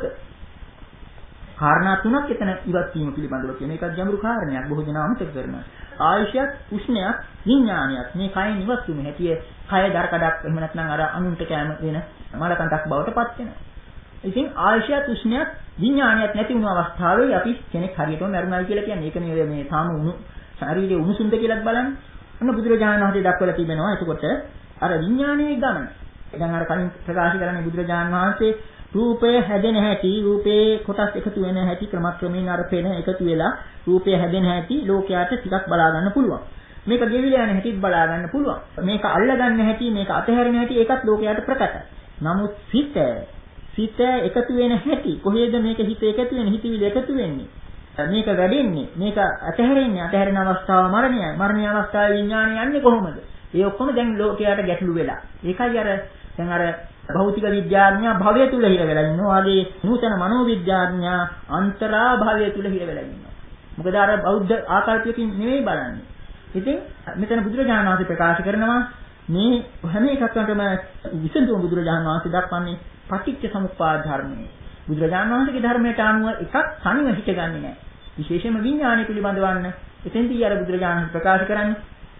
කාරණා තුනක් එතන ඉවත් වීම පිළිබඳව කියන එකක් ගැඹුරු කාරණයක් බොහෝ දෙනා අමතක කරනවා. ආයශයක්, උෂ්ණයක්, විඥානයක් මේ කයෙන් ඉවත් වීම හැටිය කය දරකඩක් එහෙම නැත්නම් අර අනුන්ට කැම වෙන මල කඳක් බවට පත් වෙනවා. ඉතින් ආයශයක්, උෂ්ණයක්, විඥානයක් නැති වුණු අවස්ථාවේ අපි කෙනෙක් හරියටම මරුණා කියලා කියන්නේ ඒක නේ මේ තාම උණු ශරීරයේ උණුසුම්ද කියලාත් බලන්න. අන්න බුදුරජාණන් වහන්සේ දක්වලා තිබෙනවා. එතකොට අර විඥානයේ ගමන. දැන් අර කලින් ප්‍රකාශ කරන්නේ බුදුරජාණන් වහන්සේ රූපය හැදෙන හැටි, රූපේ කොටස් එකතු වෙන හැටි ක්‍රමක්‍රමයෙන් අර පෙන එකතු වෙලා රූපය හැදෙන හැටි ලෝකයට ටිකක් බලා ගන්න පුළුවන්. මේක ගෙවිලා යන හැටිත් බලා ගන්න පුළුවන්. මේක අල්ල ගන්න හැටි, මේක අතහැරෙන හැටි ඒකත් ලෝකයට ප්‍රකටයි. නමුත් සිත සිත එකතු වෙන හැටි කොහේද මේක හිත එකතු වෙන හිතවිලි එකතු වෙන්නේ? මේක වැඩෙන්නේ මේක අතහැරෙන්නේ අතහැරෙන අවස්ථාව මරණයයි මරණීය අවස්ථාවේ විඥාණය යන්නේ කොහොමද? ඒ ඔක්කොම දැන් ලෝකයට ගැටලු වෙලා. ඒකයි අර දැන් අර භෞතික විද්‍යාඥයා භවය තුල හිර වෙලා ඉන්නවා. වගේ නූතන මනෝ විද්‍යාඥයා අන්තරා භවය තුල හිර වෙලා ඉන්නවා. මොකද අර බෞද්ධ ආකල්පයකින් නෙවෙයි බලන්නේ. ඉතින් මෙතන බුදුරජාණන් වහන්සේ ප්‍රකාශ කරනවා මේ හැම එකකටම විසඳුම බුදුරජාණන් වහන්සේ දක්වන්නේ පටිච්ච සමුප්පාද ධර්මයේ. බුදුරජාණන් වහන්සේගේ ධර්මයට අනුව එකක් තනිව හිටගන්නේ නැහැ. විශේෂයෙන්ම විඥානය පිළිබඳවන්න එතෙන්දී අර බුදුරජාණන් ප්‍රකාශ කරන්නේ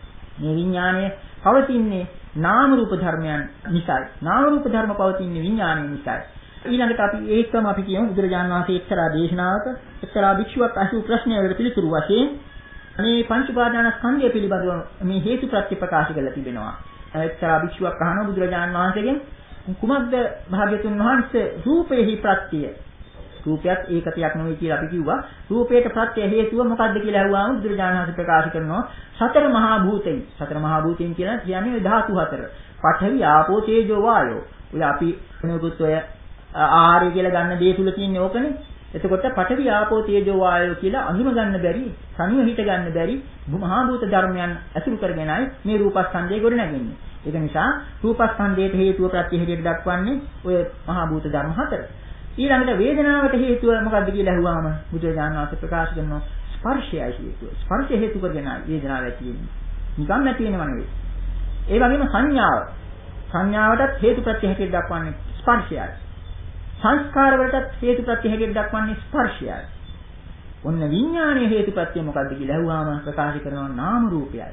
මේ විඥානය පවතින්නේ නාම රූප ධර්මයන් නිසායි. නාම රූප ධර්ම පවතින්නේ විඥානය නිසායි. ඊළඟට අපි ඒකම අපි කියමු බුදුරජාණන් වහන්සේ එක්තරා දේශනාවක එක්තරා භික්ෂුවක් අසු ප්‍රශ්නයකට පිළිතුරු වශයෙන් මේ පංච උපාදාන ස්කන්ධය පිළිබඳව මේ හේතු ප්‍රත්‍ය ප්‍රකාශ කරලා තිබෙනවා. එක්තරා භික්ෂුවක් අහනවා බුදුරජාණන් වහන්සේගෙන් කුමක්ද භාග්‍යතුන් වහන්සේ රූපේහි ප්‍රත්‍යය රූපයත් ඒකතියක් නෙවෙයි කියලා අපි කිව්වා. රූපයට ප්‍රත්‍ය හේතුව මොකක්ද කියලා අහුවාම බුදුරජාණන් වහන්සේ ප්‍රකාශ කරනවා සතර මහා භූතයන්. සතර මහා භූතයන් කියලා කියන්නේ ධාතු හතර. පඨවි, ආපෝ, තේජෝ, වායෝ. ඔය අපි මොනකුත් ඔය ආහාරය කියලා ගන්න දේ තුල තියෙන්නේ ඕකනේ. එතකොට පඨවි, ආපෝ, තේජෝ, වායෝ කියලා අඳුන ගන්න බැරි, තනිව හිට ගන්න බැරි මහා භූත ධර්මයන් අසුරු කරගෙනයි මේ රූපස්කන්ධය ගොඩ නැගෙන්නේ. ඒක නිසා රූපස්කන්ධයට හේතුව ප්‍රත්‍ය හැටියට දක්වන්නේ ඔය මහා භූත ධර්ම හතර. ඊළඟට වේදනාවට හේතුව මොකක්ද කියලා අහුවාම බුදුරජාණන් වහන්සේ ප්‍රකාශ කරනවා ස්පර්ශයයි හේතුව. ස්පර්ශය හේතු කරගෙනයි වේදනාව ඇති වෙන්නේ. නිකන් නැති වෙනව නෙවෙයි. ඒ වගේම සංඥාව. සංඥාවටත් හේතු ප්‍රත්‍ය හැටියට දක්වන්නේ ස්පර්ශයයි. සංස්කාර වලටත් හේතු ප්‍රත්‍ය හැටියට දක්වන්නේ ස්පර්ශයයි. ඔන්න විඥානයේ හේතු ප්‍රත්‍ය මොකක්ද කියලා අහුවාම ප්‍රකාශ කරනවා නාම රූපයයි.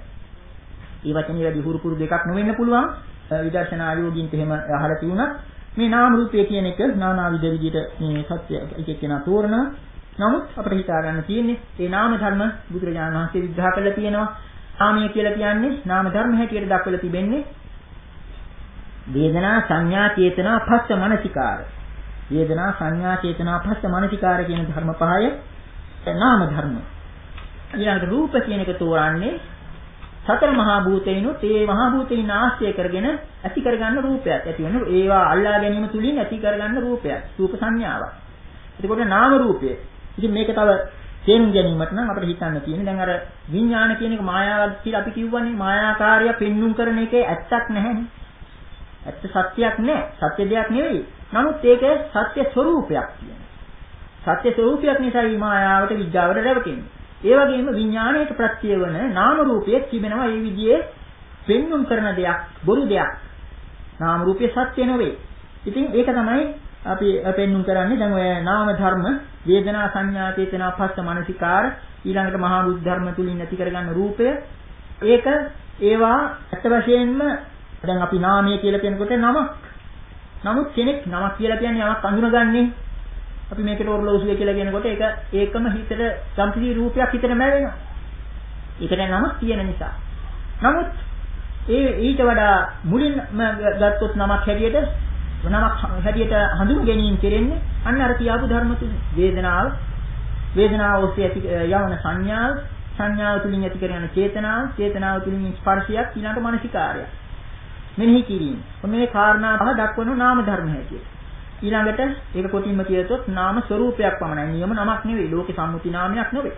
ඒ වචනේ වැඩි හුරු පුරු දෙකක් නොවෙන්න පුළුවන්. විදර්ශනා යෝගින්ට එහෙම අහලා තියුණා. මේ නාම රූපය කියන එක නානාවිද විදිහට මේ සත්‍ය එක එක්කෙනා තෝරනවා. නමුත් අපිට හිතා ගන්න තියෙන්නේ මේ නාම ධර්ම බුදුරජාණන් වහන්සේ විග්‍රහ කරලා තියෙනවා. නාමය කියලා කියන්නේ නාම ධර්ම හැටියට දක්වලා තිබෙන්නේ වේදනා, සංඥා, චේතනා, පස්ස, මනසිකාර. වේදනා සංඥා චේතනා පස්ස මනසිකාර කියන ධර්ම පහය නාම ධර්ම. ඊළඟට රූප කියන එක තෝරන්නේ සතර මහා භූතේනොත් ඒ මහා භූතේන ආශ්‍රය කරගෙන ඇති කරගන්න රූපයක්. ඇති වෙන ඒවා අල්ලා ගැනීම තුලින් ඇති කරගන්න රූපයක්. රූප සංඥාවක්. එතකොට නාම රූපය. ඉතින් මේක තව තේරුම් ගැනීමට නම් අපිට හිතන්න තියෙන්නේ දැන් අර විඥාන කියන එක මායාවක් කියලා අපි කියවනේ මායාකාරය පෙන්눔 කරන එකේ ඇත්තක් නැහැනේ. ඇත්ත සත්‍යයක් නෑ. සත්‍ය දෙයක් නෙවෙයි. නමුත් ඒක සත්‍ය ස්වરૂපයක් කියනවා. සත්‍ය ස්වરૂපයක් නිසා මේ මායාවට විඥාවට රැවටෙන්නේ. ඒ වගේම විඥාණයට ප්‍රත්‍ය වන නාම රූපයේ තිබෙනවා මේ විදිහේ පෙන්눔 කරන දෙයක්, බොරු දෙයක්. නාම රූපයේ සත්‍ය නෙවෙයි. ඉතින් ඒක තමයි අපි පෙන්눔 කරන්නේ දැන් ඔය නාම ධර්ම වේදනා සංඥා චේතනා පස්ස මනසිකාර ඊළඟට මහා බුද්ධ ධර්ම තුලින් ඇති කරගන්න රූපය ඒක ඒවා අත් වශයෙන්ම දැන් අපි නාමය කියලා කියනකොට නමක් නමුත් කෙනෙක් නමක් කියලා කියන්නේ යමක් අඳුනගන්නේ අපි මේකට ඔරලෝසුව කියලා කියනකොට ඒක ඒකම හිතට සම්පූර්ණ රූපයක් හිතට මැවෙනවා ඒකට නමක් තියෙන නිසා නමුත් ඒ ඊට වඩා මුලින්ම ගත්තොත් නමක් හැටියට නමක් හැටියට හඳුන ගැනීම කෙරෙන්නේ අන්න අර කියාපු ධර්ම තුන වේදනාව වේදනාව ඔස්සේ ඇති යවන සංඥාව සංඥාව තුලින් ඇති කරන චේතනාව චේතනාව තුලින් ස්පර්ශයක් ඊළඟට මානසිකාරය මෙනෙහි කිරීම මේ කාරණා පහ දක්වන නාම ධර්ම හැටියට ඊළඟට ඒක කොටින්ම කියතොත් නාම ස්වરૂපයක් පමණයි නියම නමක් නෙවෙයි ලෝකේ සම්මුති නාමයක් නෙවෙයි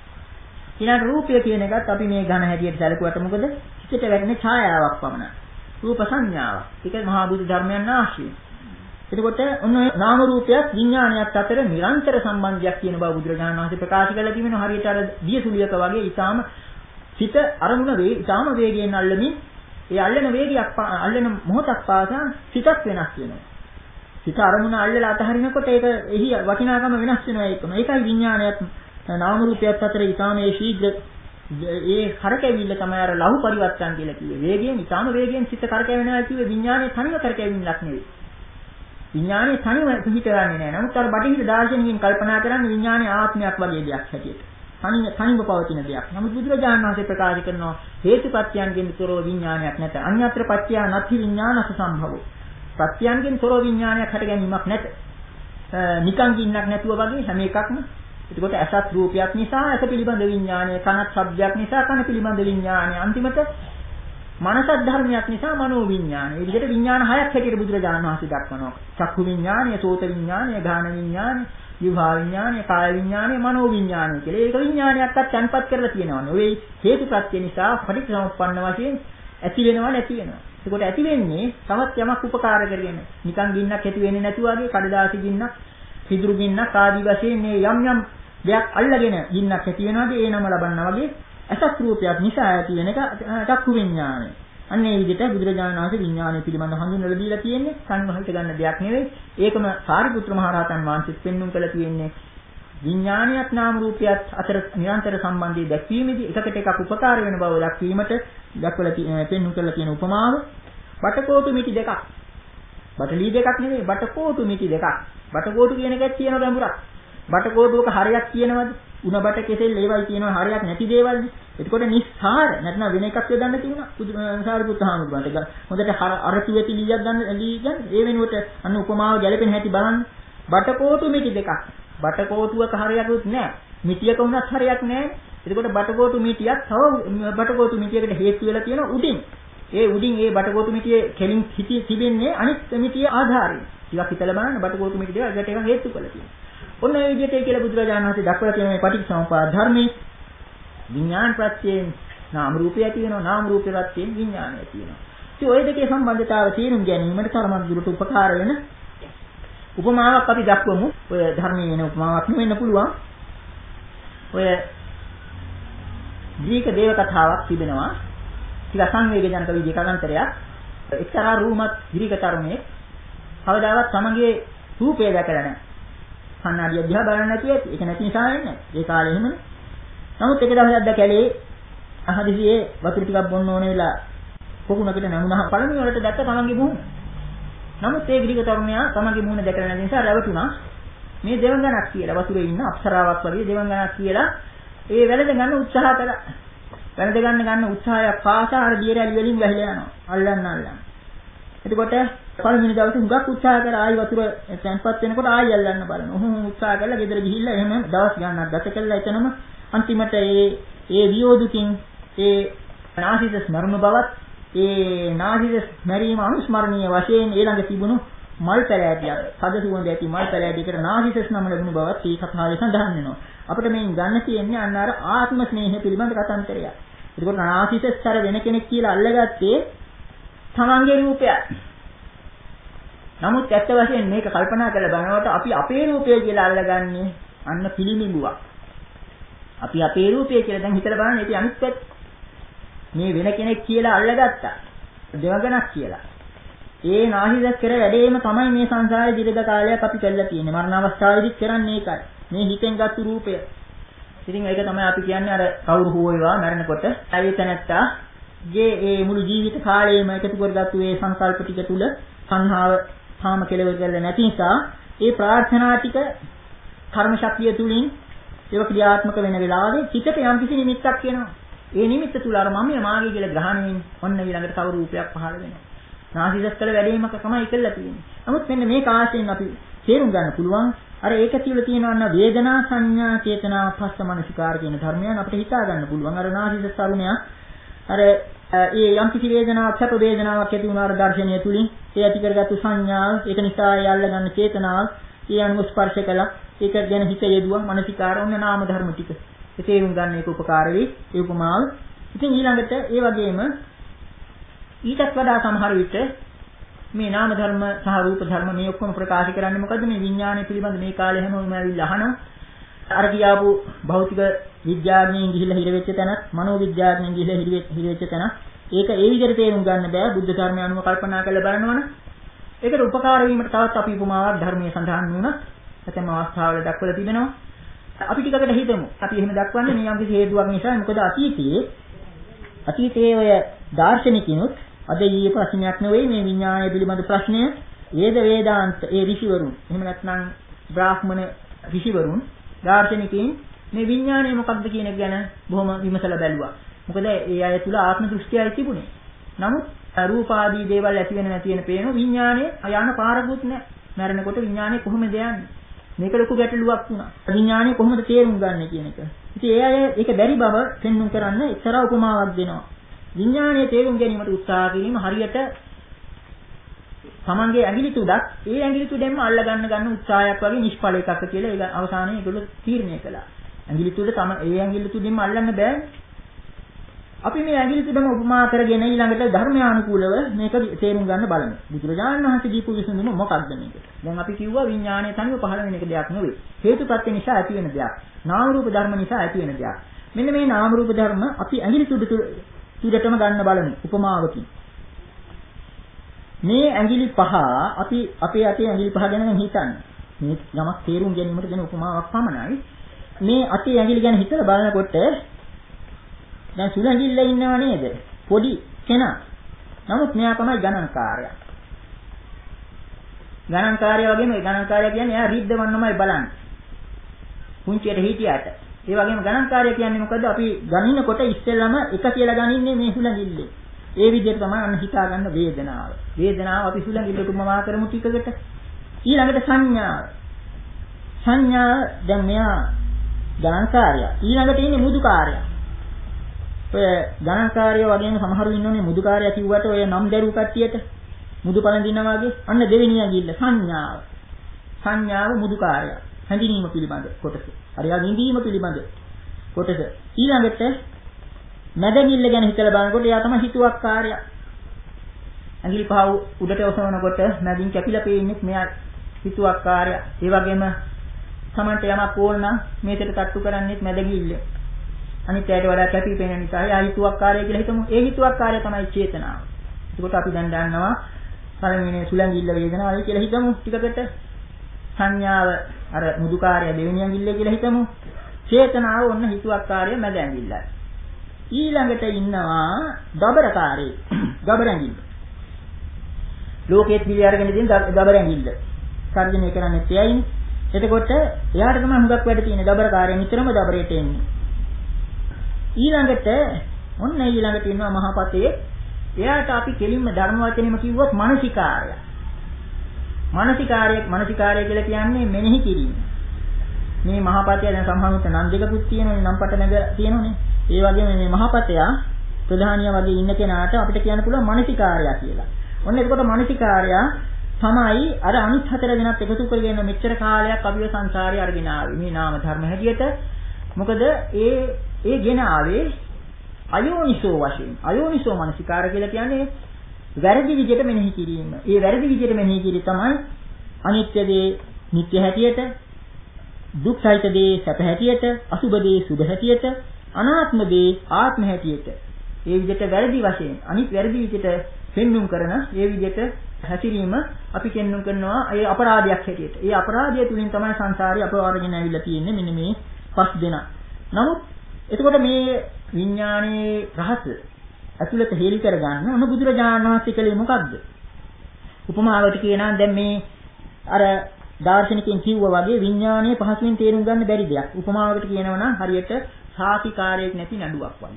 ඊළඟ රූපය කියන එකත් අපි මේ ඝන හැටියට සැලකුවට මොකද හිතට වැටෙන ඡායාවක් පමණයි රූප සංඥාව. ඒක මහා බුදු ධර්මයන් ආශ්‍රය. එතකොට ඔන්න නාම රූපයක් විඥානයත් අතර නිරන්තර සම්බන්ධයක් තියෙන බව බුදුරජාණන් වහන්සේ ප්‍රකාශ කරලා තිබෙනවා. හරියට අර දියසුලියක වගේ ඊටාම සිත අරමුණ වේ ඊටාම වේගයෙන් අල්ලමින් ඒ අල්ලන වේගයක් අල්ලන මොහොතක් පාසා සිතක් වෙනස් වෙනවා. සිත අරමුණ අල්ලලා අතහරිනකොට ඒක එහි වටිනාකම වෙනස් වෙනවා ඒකම. ඒකයි විඥානයත් නාම රූපයත් අතර ඊටාම ඒ ශීඝ්‍ර ඒ කරකැවිල්ල තමයි අර ලහු පරිවර්තන කියලා කිව්වේ. වේගයෙන් ඊටාම වේගයෙන් සිත කරකැවෙනවා කිව්වේ විඥානයේ තනිව කරකැවෙන්නක් නෙවෙයි. විඥානයේ තනිව පිහිටවන්නේ නැහැ. නමුත් අර බටහිර දාර්ශනිකයන් කල්පනා කරන්නේ විඥානයේ ආත්මයක් වගේ දෙයක් හැටියට. තනිව තනිව පවතින දෙයක්. නමුත් බුදුරජාණන් වහන්සේ ප්‍රකාශ කරනවා හේතුපත්‍යයන්ගෙන් තොරව විඥානයක් නැත. අඤ්ඤත්‍ර පත්‍ය නැති විඥානස සම්භවෝ. පත්‍යයන්ගෙන් තොරව විඥානයක් හට ගැනීමක් නැත. නිකන් ගින්නක් නැතුව වගේ හැම එකක්ම එතකොට අසත් රූපයක් නිසා අස පිළිබඳ විඥානය, කනත් ශබ්දයක් නිසා කන පිළිබඳ විඥානය, අන්තිමට මනසත් ධර්මයක් නිසා මනෝ විඥානය. මේ විදිහට විඥාන හයක් හැටියට බුදුරජාණන් වහන්සේ දක්වනවා. චක්කු විඥානය, සෝත විඥානය, ගාන විඥානය, විභා විඥානය, කාය විඥානය, මනෝ විඥානය කියලා. ඒක විඥානයක්වත් තන්පත් කරලා තියෙනවනේ. ඔය හේතුප්‍රත්‍ය නිසා පටිච්චසමුප්පන්න වශයෙන් ඇති වෙනව නැති වෙනවා. එතකොට ඇති වෙන්නේ තවත් යමක් උපකාර කරගෙන. නිකන් ගින්නක් ඇති වෙන්නේ නැතුව වගේ කඩදාසි ගින්නක්, පිදුරු ගින්නක් ආදී වශයෙන් මේ යම් යම් දෙයක් අල්ලගෙන ගින්නක් ඇති වෙනවාද ඒ නම ලබන්නා වගේ අසත් රූපයක් නිසා ඇති වෙන එක චක්කු විඥානය. අන්න ඒ විදිහට බුදුරජාණන් වහන්සේ විඥානය පිළිබඳව හඳුන්වලා දීලා තියෙන්නේ සංවහිත ගන්න දෙයක් නෙවෙයි. ඒකම සාරිපුත්‍ර මහ රහතන් වහන්සේත් පෙන්වුම් කළා තියෙන්නේ විඥානියත් නාම රූපයත් අතර නිරන්තර සම්බන්ධය දැක්වීමේදී එකකට එකක් උපකාර වෙන බව දක්වීමට දක්වලා පෙන්වුම් කරලා තියෙන උපමාව බටකොටු මිටි දෙකක්. බටලී දෙකක් නෙවෙයි බටකොටු මිටි දෙකක්. බටකොටු කියන එකක් තියෙන ගැඹුරක්. බටකොටුවක හරයක් කියනවද? උණ බට කෙසෙල් ඒවයි කියනවා හරයක් නැති දේවල්නේ. එතකොට නිස්සාර නැත්නම් වෙන එකක් යොදන්න තිබුණා. සාරිපුත්‍ර හාමුදුරුවන්ට හොඳට අරතු වෙති ලීයක් ගන්න ලී ගන්න. ඒ වෙනුවට අන්න උපමාව ගැලපෙන හැටි බලන්න. බටකොටු මිටි දෙකක්. බටකොටුවක හරයක්වත් නැහැ. මිටියක වුණත් හරයක් නැහැ. එතකොට බටකොටු මිටියක් තව බටකොටු මිටියකට හේතු වෙලා තියෙන උඩින්. ඒ උඩින් ඒ බටකොටු මිටියේ කෙලින් හිටි තිබෙන්නේ අනිත් මිටියේ ආධාරයෙන්. ටිකක් හිතලා බලන්න බටකොටු මිටි දෙක එකට එක හේතු කරලා තියෙනවා. ඔන්න ඒ විදිහට කියලා බුදුරජාණන් වහන්සේ දක්වලා තියෙන මේ පටිච්චසමුප්පාද ධර්මයේ විඥාන ප්‍රත්‍යයෙන් නාම රූපය ඇති වෙනවා නාම රූප ප්‍රත්‍යයෙන් විඥානය ඇති වෙනවා. ඉතින් ওই දෙකේ සම්බන්ධතාවය තේරුම් ගැනීමට තරමක් දුරට උපකාර වෙන උපමාවක් අපි දක්වමු. ඔය ධර්මයේ වෙන උපමාවක් නෙවෙන්න පුළුවන්. ඔය ග්‍රීක දේව කතාවක් තිබෙනවා. ටික සංවේගජනක විදිහේ කලන්තරයක්. එක්තරා රූමත් ග්‍රීක තරුණයෙක් කවදාවත් තමගේ රූපය දැකලා නැහැ. කන්නාඩිය දිහා බලන්න නැති ඇති. ඒක නැති නිසා වෙන්නේ. ඒ කාලේ එහෙමනේ. නමුත් එක දවසක් දැකලා අහදිසියේ වතුර ටිකක් බොන්න ඕන වෙලා පොකුණකට නැමුණා පළමුව වලට දැක්ක තමන්ගේ මුහුණ. නමුත් ඒ ග්‍රීක තරුණයා තමන්ගේ මුහුණ දැකලා නැති නිසා රැවටුණා. මේ දෙවඟනක් කියලා වතුරේ ඉන්න අප්සරාවක් වගේ දෙවඟනක් කියලා ඒ වැළඳ ගන්න උත්සාහ කළා. වැළඳ ගන්න ගන්න උත්සාහයක් පාසා අර දියරැලි වලින් වැහිලා යනවා. අල්ලන්න අල්ලන්න. එතකොට පළවෙනි දවසේ හුඟක් උත්සාහ කරලා ආයි වතුර තැන්පත් වෙනකොට ආයි අල්ලන්න බලනවා. ඔහොම උත්සාහ කරලා ගෙදර ගිහිල්ලා එහෙම දවස් ගාණක් ගත කළා. එතනම අන්තිමට ඒ ඒ වියෝදුකින් ඒ නාසිසස් මරණ බවත් ඒ නාසිසස් මරීම අනුස්මරණීය වශයෙන් ඊළඟ තිබුණු මල් පැලෑටියක් සද සුවඳ ඇති මල් පැලෑටියකට නාසිසස් නම ලැබුණු බවත් මේ කතාවේ සඳහන් වෙනවා. අපිට මේන් ගන්න තියෙන්නේ අන්න අර ආත්ම ස්නේහය පිළිබඳ කතාන්තරයක්. ඒකෝට නාසිසස් අර වෙන කෙනෙක් කියලා අල්ලගත්තේ තමන්ගේ රූපයක්. නමුත් ඇත්ත වශයෙන් මේක කල්පනා කරලා බලනකොට අපි අපේ රූපය කියලා අල්ලගන්නේ අන්න පිළිමිඹුවක්. අපි අපේ රූපය කියලා දැන් හිතලා බලන්න ඒක අනිත් පැත්ත. මේ වෙන කෙනෙක් කියලා අල්ලගත්තා. දෙවගණක් කියලා. ඒ නාහිදස් කර වැඩේම තමයි මේ සංසාරේ දීර්ඝ කාලයක් අපි කරලා තියෙන්නේ. මරණ අවස්ථාවේදීත් කරන්නේ ඒකයි. මේ හිතෙන් ගත්තු රූපය. ඉතින් ඒක තමයි අපි කියන්නේ අර කවුරු හෝ වේවා මරණකොට ඇවිත නැත්තා ගේ ඒ මුළු ජීවිත කාලයේම එකතු කරගත්තු ඒ සංකල්ප ටික තුල සංහාව තාම කෙලවර කරලා නැති නිසා ඒ ප්‍රාර්ථනා ටික කර්ම ශක්තිය තුලින් ඒක ක්‍රියාත්මක වෙන වෙලාවේ චිතට යම් කිසි නිමිත්තක් එනවා. ඒ නිමිත්ත තුල අර මම මාගේ කියලා ග්‍රහණයෙන් ඔන්න ඊළඟට තව රූපයක් පහළ වෙනවා. නාසිදස් කළ වැඩේමක තමයි කළා තියෙන්නේ. නමුත් මෙන්න මේ කාශයෙන් අපි තේරුම් ගන්න පුළුවන් අර ඒක තුළ තියෙනවා වේදනා සංඥා චේතනා පස්ස මනසිකාර කියන ධර්මයන් අපිට හිතා ගන්න පුළුවන්. අර නාසිදස් තරුණයා අර ඒ යම් කිසි වේදනාවක් සැප වේදනාවක් ඇති වුණාර දර්ශනය තුලින් ඒ ඇති කරගත්තු සංඥාව ඒක නිසා ඒ අල්ල ගන්න චේතනාව ඒ අනුව ස්පර්ශ කළා ඒක ගැන හිත යෙදුවා මනසිකාර ඔන්න නාම ධර්ම ටික ඒ තේරුම් ගන්න එක උපකාර වෙයි ඒ උපමාව. ඉතින් ඊළඟට ඒ වගේම ඊටත් වඩා සමහර විට මේ නාම ධර්ම සහ රූප ධර්ම මේ ඔක්කොම ප්‍රකාශ කරන්නේ මොකද්ද මේ විඥානය පිළිබඳ මේ කාලේ හැමෝම ඇවිල්ලා අහනවා. අර කියාපු භෞතික විද්‍යාඥයින් ගිහිල්ලා හිර වෙච්ච තැනත් මනෝ විද්‍යාඥයින් ගිහිල්ලා හිර වෙච්ච තැනත් ඒක ඒ විදිහට තේරුම් ගන්න බෑ බුද්ධ ධර්මය අනුව කල්පනා කරලා බලනවනේ. ඒකට උපකාර වීමට තවත් අපි උපමාවක් ධර්මයේ සඳහන් වුණා. ඇතැම් අවස්ථාවල දක්වලා තිබෙනවා. අපි ටිකකට හිතමු. අපි එහෙම දක්වන්නේ මේ යම් කිසි හේතුවක් නිසා. මොකද අතීතයේ අතීතයේ ඔය දාර්ශනිකිනුත් අද ඊයේ ප්‍රශ්නයක් නෙවෙයි මේ විඥානය පිළිබඳ ප්‍රශ්නය වේද වේදාන්ත ඒ ඍෂිවරුන් එහෙම නැත්නම් බ්‍රාහ්මණ ඍෂිවරුන් දාර්ශනිකයින් මේ විඥානය මොකක්ද කියන එක ගැන බොහොම විමසලා බැලුවා. මොකද ඒ අය තුල ආත්ම දෘෂ්ටියයි තිබුණේ. නමුත් රූපාදී දේවල් ඇති වෙන නැති වෙන පේන විඥානය යන පාරකුත් නැහැ. මරණකොට විඥානය කොහොමද යන්නේ? මේක ලොකු ගැටලුවක් වුණා. විඥානය කොහොමද තේරුම් ගන්න කියන එක. ඉතින් ඒ අය ඒක බැරි බව පෙන්වන්න කරන්න එක්තරා උපමාවක් දෙනවා. විඥානයේ තේරුම් ගැනීමට උත්සාහ කිරීම හරියට තමන්ගේ ඇඟිලි තුඩක් ඒ ඇඟිලි තුඩෙන්ම අල්ල ගන්න ගන්න උත්සාහයක් වගේ නිෂ්ඵල එකක් කියලා ඒක අවසානයේ ඒගොල්ලෝ තීරණය කළා. ඇඟිලි තුඩ තම ඒ ඇඟිලි තුඩෙන්ම අල්ලන්න බෑනේ. අපි මේ ඇඟිලි තුඩම උපමා කරගෙන ඊළඟට ධර්මයානුකූලව මේක තේරුම් ගන්න බලමු. බුදුරජාණන් වහන්සේ දීපු විසඳුම මොකක්ද මේක? දැන් අපි කිව්වා විඥානය තනිව පහළ වෙන එක දෙයක් නෙවෙයි. හේතුපත්‍ය නිසා ඇති වෙන දෙයක්. නාම රූප ධර්ම නිසා ඇති වෙන දෙයක්. මෙන්න මේ නාම රූප ධර්ම අපි ඇඟිලි තුඩ තුඩටම ගන්න බලමු උපමාවකින්. මේ ඇඟිලි පහ අපි අපේ අතේ ඇඟිලි පහ ගැන හිතන්නේ. මේ යමක් තේරුම් ගැනීමට දෙන උපමාවක් පමණයි. මේ අතේ ඇඟිලි ගැන හිතලා බලනකොට දැන් සුළු ඇඟිල්ල ඉන්නව නේද? පොඩි කෙනා. නමුත් මෙයා තමයි ගණන්කාරයා. ගණන්කාරයා වගේම ඒ ගණන්කාරයා කියන්නේ එයා රිද්දවන්නමයි බලන්නේ. පුංචියට හිටියට. ඒ වගේම ගණන්කාරයා කියන්නේ මොකද? අපි ගණිනකොට ඉස්සෙල්ලම එක කියලා ගණින්නේ මේ සුළු ඇඟිල්ලේ. ඒ විදිහට තමයි අන්න හිතා ගන්න වේදනාව. වේදනාව අපි සුළු ඇඟිල්ලට උපමා කරමු ටිකකට. ඊළඟට සංඥාව. සංඥා දැන් මෙයා ගණන්කාරයා. ඊළඟට ඉන්නේ මුදුකාරයා. ඔය ගණන්කාරයෝ වගේම සමහරු ඉන්නෝනේ මුදුකාරයා කිව්වට ඔය නම් දරුව කට්ටියට මුදු පළඳිනවා වගේ අන්න දෙවෙනිය ගිල්ල සංඥාව. සංඥාව මුදුකාරයා. හැඳිනීම පිළිබඳ කොටස. හරියට විඳීම පිළිබඳ කොටස. ඊළඟට මැදගිල්ල ගැන හිතලා බලනකොට එයා තමයි හිතුවක්කාරයා. ඇඟිලි පහ උඩට ඔසවනකොට මැදින් කැපිලා පේන්නේ මෙයා හිතුවක්කාරයා. ඒ වගේම සමන්ට යමක් ඕන නම් මේකට තට්ටු කරන්නේත් මැදගිල්ල. අනිත් ඇයට වඩා කැපී පෙනෙන නිසා එයා හිතුවක්කාරය කියලා හිතමු. ඒ හිතුවක්කාරය තමයි චේතනාව. එතකොට අපි දැන් දන්නවා පළවෙනි සුලංගිල්ල වේදනාවයි කියලා හිතමු ටිකකට. සංඥාව අර මුදුකාරය දෙවෙනි ඇඟිල්ල කියලා හිතමු. චේතනාව ඔන්න හිතුවක්කාරය මැද ඇඟිල්ලයි. ඊළඟට ඉන්නවා දබරකාරී. දබර ඇඟිල්ල. ලෝකෙත් පිළි අරගෙන ඉඳන් දබර ඇඟිල්ල. සර්ජනය කරන්නේ එයයි. එතකොට එයාට තමයි හුඟක් වැඩ තියෙන්නේ දබරකාරය නිතරම දබරේට එන්නේ. ඊළඟට ඔන්න ඊළඟට ඉන්නවා මහපතේ එයාට අපි කෙලින්ම ධර්ම වචනේම කිව්වොත් මානසිකාරය. මානසිකාරය මානසිකාරය කියලා කියන්නේ මෙනෙහි කිරීම. මේ මහපතය දැන් සම්හාමුත නම් දෙකකුත් තියෙනවනේ නම් පට නැග තියෙනවනේ. ඒ වගේම මේ මහපතය ප්‍රධානියා වගේ ඉන්න කෙනාට අපිට කියන්න පුළුවන් මානසිකාරය කියලා. ඔන්න එතකොට මානසිකාරය තමයි අර අනිත් හතර දෙනාත් එකතු කරගෙන මෙච්චර කාලයක් අපිව සංසාරේ අරගෙන ආවේ. මේ නාම ධර්ම හැටියට. මොකද ඒ ඒ ගෙන ආවේ අයෝනිසෝ වශයෙන්. අයෝනිසෝ මානසිකාර කියලා කියන්නේ වැරදි විදිහට මෙනෙහි කිරීම. ඒ වැරදි විදිහට මෙනෙහි කිරීම තමයි අනිත්‍ය දේ නිට්ටය හැටියට, දුක් සහිත දේ සැප හැටියට, අසුබ දේ සුබ හැටියට, අනාත්ම දේ ආත්ම හැටියට. ඒ විදිහට වැරදි වශයෙන් අනිත් වැරදි විදිහට පෙන්눔 කරන ඒ විදිහට හැසිරීම අපි පෙන්눔 කරනවා ඒ අපරාධයක් හැටියට. ඒ අපරාධය තුලින් තමයි සංසාරේ අපව අරගෙන ඇවිල්ලා තියෙන්නේ මෙන්න මේ පස් දෙනා. නමුත් එතකොට මේ විඥානයේ රහස ඇතුළත හේලි කරගන්න ඔන්න බුදුරජාණන් වහන්සේ කලේ මොකද්ද? උපමාවට කියනවා දැන් මේ අර දාර්ශනිකයන් කිව්වා වගේ විඥානයේ පහසුවෙන් තේරුම් ගන්න බැරි දෙයක්. උපමාවකට කියනවා නම් හරියට සාකිකාරයක් නැති නඩුවක් වගේ.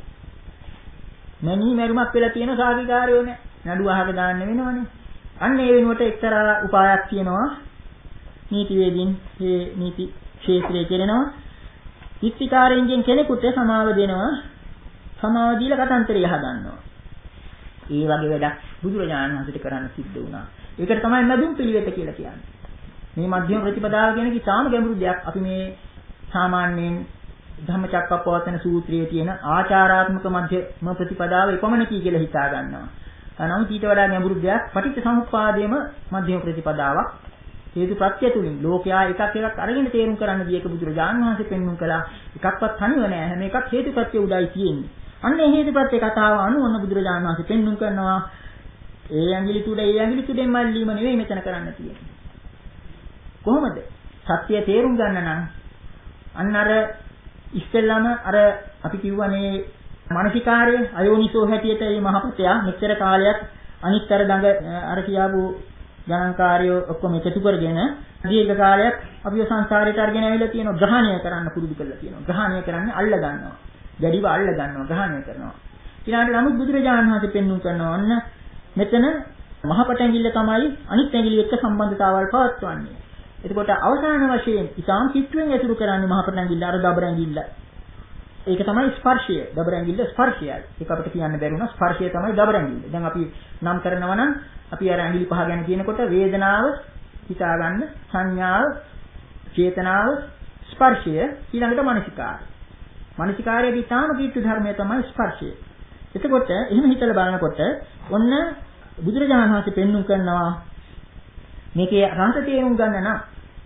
මැනි මරුමක් වෙලා තියෙන සාකිකාරයෝ නෑ. නඩුව අහක දාන්න වෙනවනේ. අන්න ඒ වෙනුවට එක්තරා උපායක් කියනවා. නීතිවේදීන් මේ නීති ක්ෂේත්‍රයේ කරනවා. ඉත්තිකාරයෙන් කෙනෙකුට සමාව දෙනවා. සමාව දීලා කතන්තරය හදන්නවා. ඒ වගේ වැඩක් බුදුරජාණන් වහන්සේට කරන්න සිද්ධ වුණා. ඒකට තමයි නදුම් පිළිවෙත කියලා කියන්නේ. මේ මධ්‍යම ප්‍රතිපදාව කියන එක ඉතාම ගැඹුරු දෙයක්. අපි මේ සාමාන්‍යයෙන් ධම්මචක්කප්පවත්තන සූත්‍රයේ තියෙන ආචාරාත්මක මධ්‍යම ප්‍රතිපදාව එපමණකී කියලා හිතා ගන්නවා. නමුත් ඊට වඩා ගැඹුරු දෙයක් පටිච්ච සමුප්පාදයේම මධ්‍යම ප්‍රතිපදාවක්. හේතු ප්‍රත්‍ය තුලින් ලෝකයා එකක් එකක් අරගෙන තේරුම් කරන්න දී එක බුදුරජාණන් වහන්සේ පෙන්වුම් කළා. එකක්වත් තනිව නෑ. හැම එකක් හේතු ප්‍රත්‍ය උඩයි තියෙන්නේ. අන්න ඒ හේතු ප්‍රත්‍ය කතාව අනුව ඔන්න බුදුරජාණන් වහන්සේ පෙන්වුම් කරනවා. ඒ ඇඟිලි තුඩ ඒ ඇඟිලි තුඩෙන් මල්ලීම නෙවෙයි මෙතන කරන්න තියෙන්නේ. කොහොමද? සත්‍ය තේරුම් ගන්න නම් අන්න අර ඉස්සෙල්ලාම අර අපි කියවනේ මානසිකාරය අයෝනිසෝ හැටියට මේ මහපතයා මෙච්චර කාලයක් අනිත්තර දඟ අර කියාපු ගණන්කාරයෝ ඔක්කොම එකතු කරගෙන දීර්ඝ කාලයක් අපිව සංසාරයට අරගෙන ආවිලා තියෙනවා. ග්‍රහණය කරන්න පුරුදු කරලා තියෙනවා. ග්‍රහණය කරන්නේ අල්ල ගන්නවා. දැඩිව අල්ල ගන්නවා. ග්‍රහණය කරනවා. ඊළඟට නමුත් බුදුරජාණන් වහන්සේ පෙන්වුම් කරනවා ඔන්න මෙතන මහපට ඇඟිල්ල තමයි අනිත් ඇඟිලි එක්ක සම්බන්ධතාවල් පවත්වන්නේ. එතකොට අවසාන වශයෙන් ඉතාම කිට්ටුවෙන් ඇසුරු කරන්නේ මහපට ඇඟිල්ල අර දබර ඇඟිල්ල. ඒක තමයි ස්පර්ශය. දබර ඇඟිල්ල ස්පර්ශයයි. ඒක අපිට කියන්න බැරි වුණා ස්පර්ශය තමයි දබර ඇඟිල්ල. දැන් අපි නම් කරනවා නම් අපි අර ඇඟිලි පහ ගැන කියනකොට වේදනාව හිතා ගන්න, සංඥාව, චේතනාව, ස්පර්ශය ඊළඟට මානසිකාරය. මානසිකාරයේ ඉතාම කිට්ටු ධර්මය තමයි ස්පර්ශය. එතකොට එහෙම හිතලා බලනකොට ඔන්න බුදුරජාණන් වහන්සේ පෙන්වුම් කරනවා මේකේ රහස තේරුම් ගන්න නම්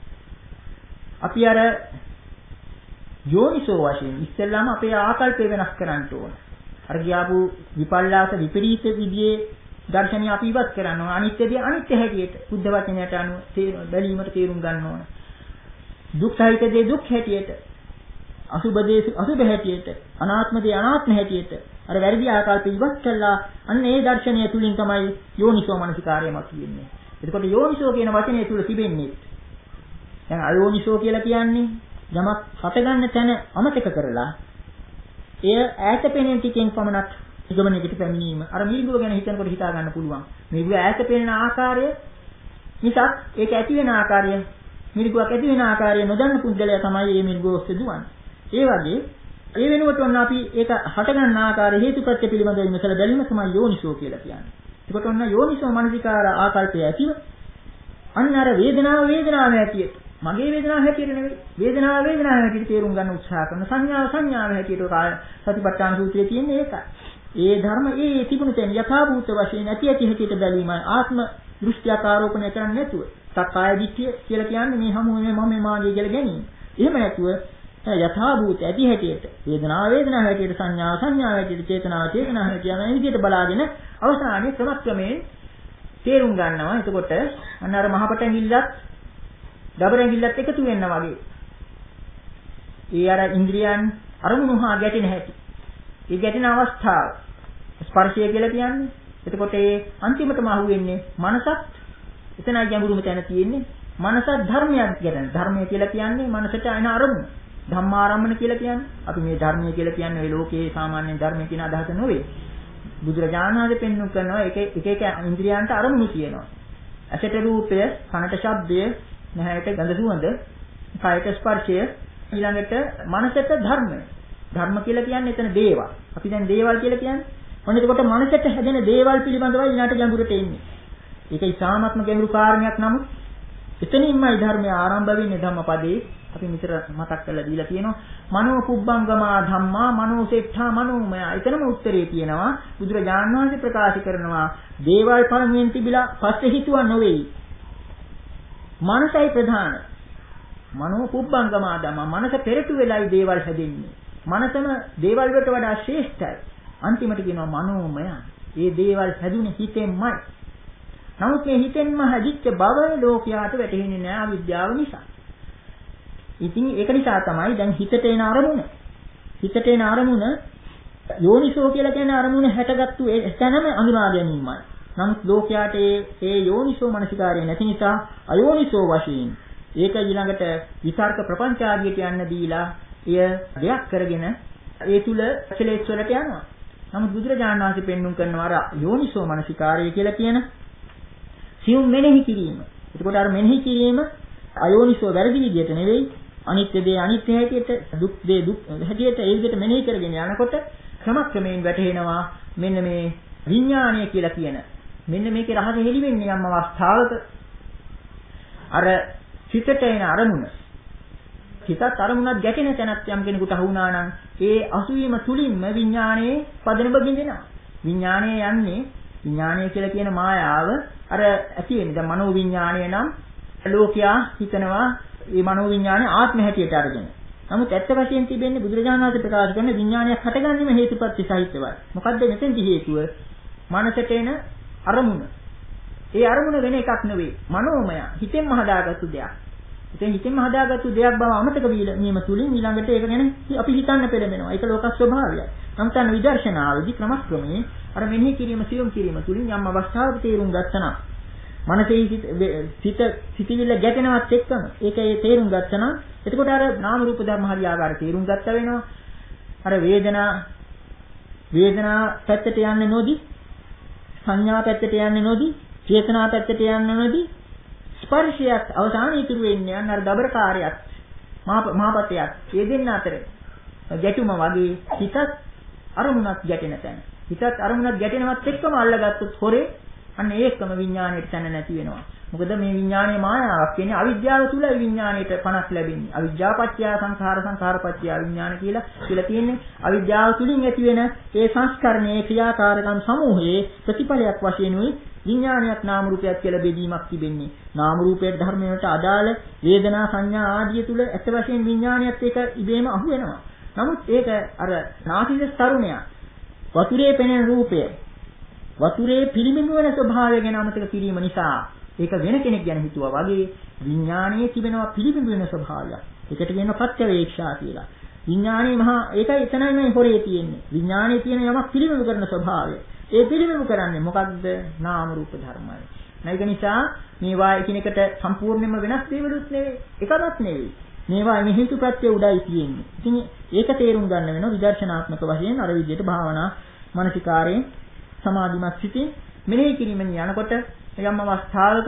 අපි අර යෝනිසෝ වශයෙන් ඉස්සෙල්ලාම අපේ ආකල්පය වෙනස් කරන්න ඕන. අර ගියාපු විපල්ලාස විපරීත විදියේ දර්ශනය අපි ඉවත් කරන්න ඕන. අනිත්‍යදී අනිත්‍ය හැටියට බුද්ධ වචනයට අනුව බැලීමට තේරුම් ගන්න ඕන. දුක් සහිත දේ දුක් හැටියට, අසුබ දේ අසුබ හැටියට, අනාත්ම දේ අනාත්ම හැටියට අර වැරදි ආකල්ප ඉවත් කළා. අන්න ඒ දර්ශනය තුලින් තමයි යෝනිසෝ මනසිකාරයමක් කියන්නේ. එතකොට යෝනිසෝ කියන වචනේ තුල තිබෙන්නේ දැන් අයෝනිසෝ කියලා කියන්නේ යමක් හට ගන්න තැන අමතක කරලා එය ඈත පෙනෙන ටිකෙන් පමණක් නිගමනයකට පැමිණීම. අර මිරිඟුව ගැන හිතනකොට හිතා ගන්න පුළුවන්. මිරිඟුව ඈත පෙනෙන ආකාරය නිසා ඒක ඇති වෙන ආකාරය මිරිඟුවක් ඇති වෙන ආකාරය නොදන්න පුද්ගලයා තමයි මේ මිරිඟුව ඔස්සේ දුවන්නේ. ඒ වගේ ඒ වෙනුවට ඔන්න අපි ඒක හට ගන්න ආකාරය හේතුප්‍රත්‍ය පිළිබඳව විමසලා බැලීම තමයි යෝනිසෝ කියලා කියන්නේ. ඒකට ඔන්න යෝනිසෝ මනසිකාර ආකල්පය ඇතිව අන්න අර වේදනාව වේදනාව හැටියට මගේ වේදනාව හැටියට නෙවෙයි වේදනාව වේදනාව හැටියට තේරුම් ගන්න උත්සාහ කරන සංඥාව සංඥාව හැටියට සතිපට්ඨාන සූත්‍රයේ තියෙන ඒකයි. ඒ ධර්ම ඒ තිබුණු තැන යථාභූත වශයෙන් ඇති ඇති හැටියට බැලීමයි ආත්ම දෘෂ්ටියක් ආරෝපණය කරන්නේ නැතුව. සක්කාය දිට්ඨිය කියලා කියන්නේ මේ හමුවේ මම මාගේ කියලා ගැනීම. එහෙම නැතුව යථාභූත ඇති හැටියට වේදනාව වේදනාව හැටියට සංඥාව සංඥාව හැටියට චේතනාව චේතනාව හැටියට යන විදිහට බලාගෙන අවසානයේ ක්‍රමක්‍රමයෙන් තේරුම් ගන්නවා. එතකොට අන්න අර මහපට ඇඟිල්ලත් දබර ඇඟිල්ලත් එකතු වෙනවා වගේ. ඒ අර ඉන්ද්‍රියන් අරමුණු හා ගැටෙන හැටි. ඒ ගැටෙන අවස්ථාව ස්පර්ශය කියලා කියන්නේ. එතකොට ඒ අන්තිමටම අහුවෙන්නේ මනසත් එතනයි ගැඹුරුම තැන තියෙන්නේ. මනසත් ධර්මයක් ගැටෙන. ධර්මය කියලා කියන්නේ මනසට එන අරමුණ. ධම්මාරම්මන කියලා කියන්නේ අපි මේ ධර්මය කියලා කියන්නේ ඔය ලෝකයේ සාමාන්‍ය ධර්මය කියන අදහස නෙවෙයි. බුදුරජාණන් වහන්සේ පෙන්වු කරනවා එක එක එක ඉන්ද්‍රියයන්ට අරමුණු කියනවා. ඇසට රූපය, කනට ශබ්දය, නැහැට ගඳ සුවඳ, කයට ස්පර්ශය, ඊළඟට මනසට ධර්මය. ධර්ම කියලා කියන්නේ එතන දේවල්. අපි දැන් දේවල් කියලා කියන්නේ. මොන එතකොට මනසට හැදෙන දේවල් පිළිබඳව ඊළාට ගැඹුරට එන්නේ. ඒක ඉතාමත්ම ගැඹුරු කාරණයක්. නමුත් එතනින්මයි ධර්මය ආරම්භ වෙන්නේ ධම්මපදේ. අපි මෙතර මතක් කරලා දීලා තියෙනවා මනෝ පුබ්බංගමා ධම්මා මනෝ සෙට්ඨා මනෝමය. එතනම උත්තරේ තියෙනවා බුදුරජාණන් වහන්සේ ප්‍රකාශ කරනවා දේවල් පළමුවෙන් තිබිලා පස්සේ හිතුවා නොවේයි. මනසයි ප්‍රධාන. මනෝ පුබ්බංගමා ධම්මා මනස පෙරටු වෙලයි දේවල් හැදෙන්නේ. මනසම දේවල් වලට වඩා ශ්‍රේෂ්ඨයි. අන්තිමට කියනවා මනෝමය. මේ දේවල් හැදුනේ හිතෙන්මයි. නමුත් මේ හිතෙන්ම හැදිච්ච බව ලෝකයාට වැටහෙන්නේ නැහැ අවිද්‍යාව නිසා. ඉතින් ඒක නිසා තමයි දැන් හිතට එන අරමුණ. හිතට එන අරමුණ යෝනිසෝ කියලා කියන අරමුණ හැටගත්තු එතනම අඳුනා ගැනීමයි. නමුත් ලෝකයාට ඒ යෝනිසෝ මනසිකාරය නැති නිසා අයෝනිසෝ වශයෙන් ඒක ඊළඟට විතර්ක ප්‍රපංච ආදියට යන්න දීලා එය දෙයක් කරගෙන ඒ තුල කෙලෙස් වලට යනවා. නමුත් බුදුරජාණන් වහන්සේ පෙන්වුම් කරනවා අර යෝනිසෝ මනසිකාරය කියලා කියන සියුම් මෙනෙහි කිරීම. එතකොට අර මෙනෙහි කිරීම අයෝනිසෝ වැරදි විදියට නෙවෙයි අනිත්‍ය දේ අනිත්‍ය හැටියට දුක් දේ දුක් හැටියට ඒ විදිහට මෙනෙහි කරගෙන යනකොට ක්‍රමක්‍රමයෙන් වැටහෙනවා මෙන්න මේ විඥාණය කියලා කියන මෙන්න මේකේ රහස හෙළි වෙන්නේ යම් අවස්ථාවක අර චිතට එන අරමුණ චිතත් අරමුණත් ගැටෙන තැනත් යම් කෙනෙකුට අහුණා නම් ඒ අසුවීම තුලින්ම විඥාණයේ පදනම බින්දෙනවා. විඥාණය යන්නේ විඥාණය කියලා කියන මායාව අර ඇති වෙන්නේ දැන් මනෝ විඥාණය නම් ලෝකයා හිතනවා මේ මනෝ විඥානය ආත්ම හැටියට අරගෙන. නමුත් ඇත්ත වශයෙන් තිබෙන්නේ බුදුරජාණන් වහන්සේ ප්‍රකාශ කරන විඥානයක් හටගන්නේම හේතුපත්ති සහිතවයි. මොකද්ද මෙතෙන්දි හේතුව? මනසට එන අරමුණ. ඒ අරමුණ වෙන එකක් නෙවෙයි. මනෝමය. හිතෙන්ම හදාගත්තු දෙයක්. ඉතින් හිතෙන්ම හදාගත්තු දෙයක් බව අමතක වීම තුලින් ඊළඟට ඒක ගැන අපි හිතන්න පෙළඹෙනවා. ඒක ලෝක ස්වභාවයයි. නමුත් අන්න විදර්ශනාවේදී ක්‍රමක්‍රමයෙන් අර මෙනෙහි කිරීම සියුම් කිරීම තුලින් යම් අවස්ථාවක තේරුම් ගත්තා මනසේ සිත සිටිවිල්ල ගැටෙනවත් එක්කම ඒක ඒ තේරුම් ගත්තා නම් එතකොට අර නාම රූප ධර්ම හරියාකාර තේරුම් ගත්තා වෙනවා. අර වේදනා වේදනා පැත්තට යන්නේ නොදි සංඥා පැත්තට යන්නේ නොදි චේතනා පැත්තට යන්නේ නොදි ස්පර්ශයක් අවසානයේ ඉතුරු වෙන්නේ අන්න අර දබරකාරයක් මහපතයක් ඒ දෙන්න අතර ගැටුම වගේ හිතත් අරමුණක් ගැටෙන තැන. හිතත් අරමුණක් ගැටෙනවත් එක්කම අල්ලගත්තොත් හොරේ අන්න ඒකම විඥාණයට තැන නැති වෙනවා. මොකද මේ විඥානයේ මායාවක් කියන්නේ අවිද්‍යාව තුලයි විඥාණයට පණක් ලැබෙන්නේ. අවිද්‍යාපත්‍ය සංඛාර සංඛාරපත්‍ය විඥාන කියලා කියලා තියෙන්නේ. අවිද්‍යාව තුලින් ඇති වෙන ඒ සංස්කරණයේ ක්‍රියාකාරකම් සමූහයේ ප්‍රතිඵලයක් වශයෙන් උයි විඥානයක් නාම රූපයක් කියලා බෙදීමක් තිබෙන්නේ. නාම රූපයේ ධර්මයට අදාළ වේදනා සංඥා ආදිය තුල ඇත්ත වශයෙන් විඥානියත් ඒක ඉබේම අහු වෙනවා. නමුත් ඒක අර නාසික තරුණයා වතුරේ පෙනෙන රූපය වතුරේ පිළිඹු වෙන ස්වභාවය ගැන අමතක කිරීම නිසා ඒක වෙන කෙනෙක් ගැන හිතුවා වගේ විඥානයේ තිබෙනවා පිළිඹු වෙන ස්වභාවයක්. ඒකට කියනවා ප්‍රත්‍යවේක්ෂා කියලා. විඥානයේ මහා ඒකයි එතනයි හොරේ තියෙන්නේ. විඥානයේ තියෙන යමක් පිළිඹු කරන ස්වභාවය. ඒ පිළිඹු කරන්නේ මොකක්ද? නාම රූප ධර්මයි. ඒක නිසා මේවා එකිනෙකට සම්පූර්ණයෙන්ම වෙනස් දේවලුත් නෙවෙයි. එකවත් නෙවෙයි. මේවා මේ හේතුප්‍රත්‍ය උඩයි තියෙන්නේ. ඉතින් ඒක තේරුම් ගන්න වෙනවා විදර්ශනාත්මක වශයෙන් අර විදිහට භාවනා මානසිකාරයෙන් සමාධිමත් සිටින් මෙනෙහි කිරීමෙන් යනකොට යම් අවස්ථාවක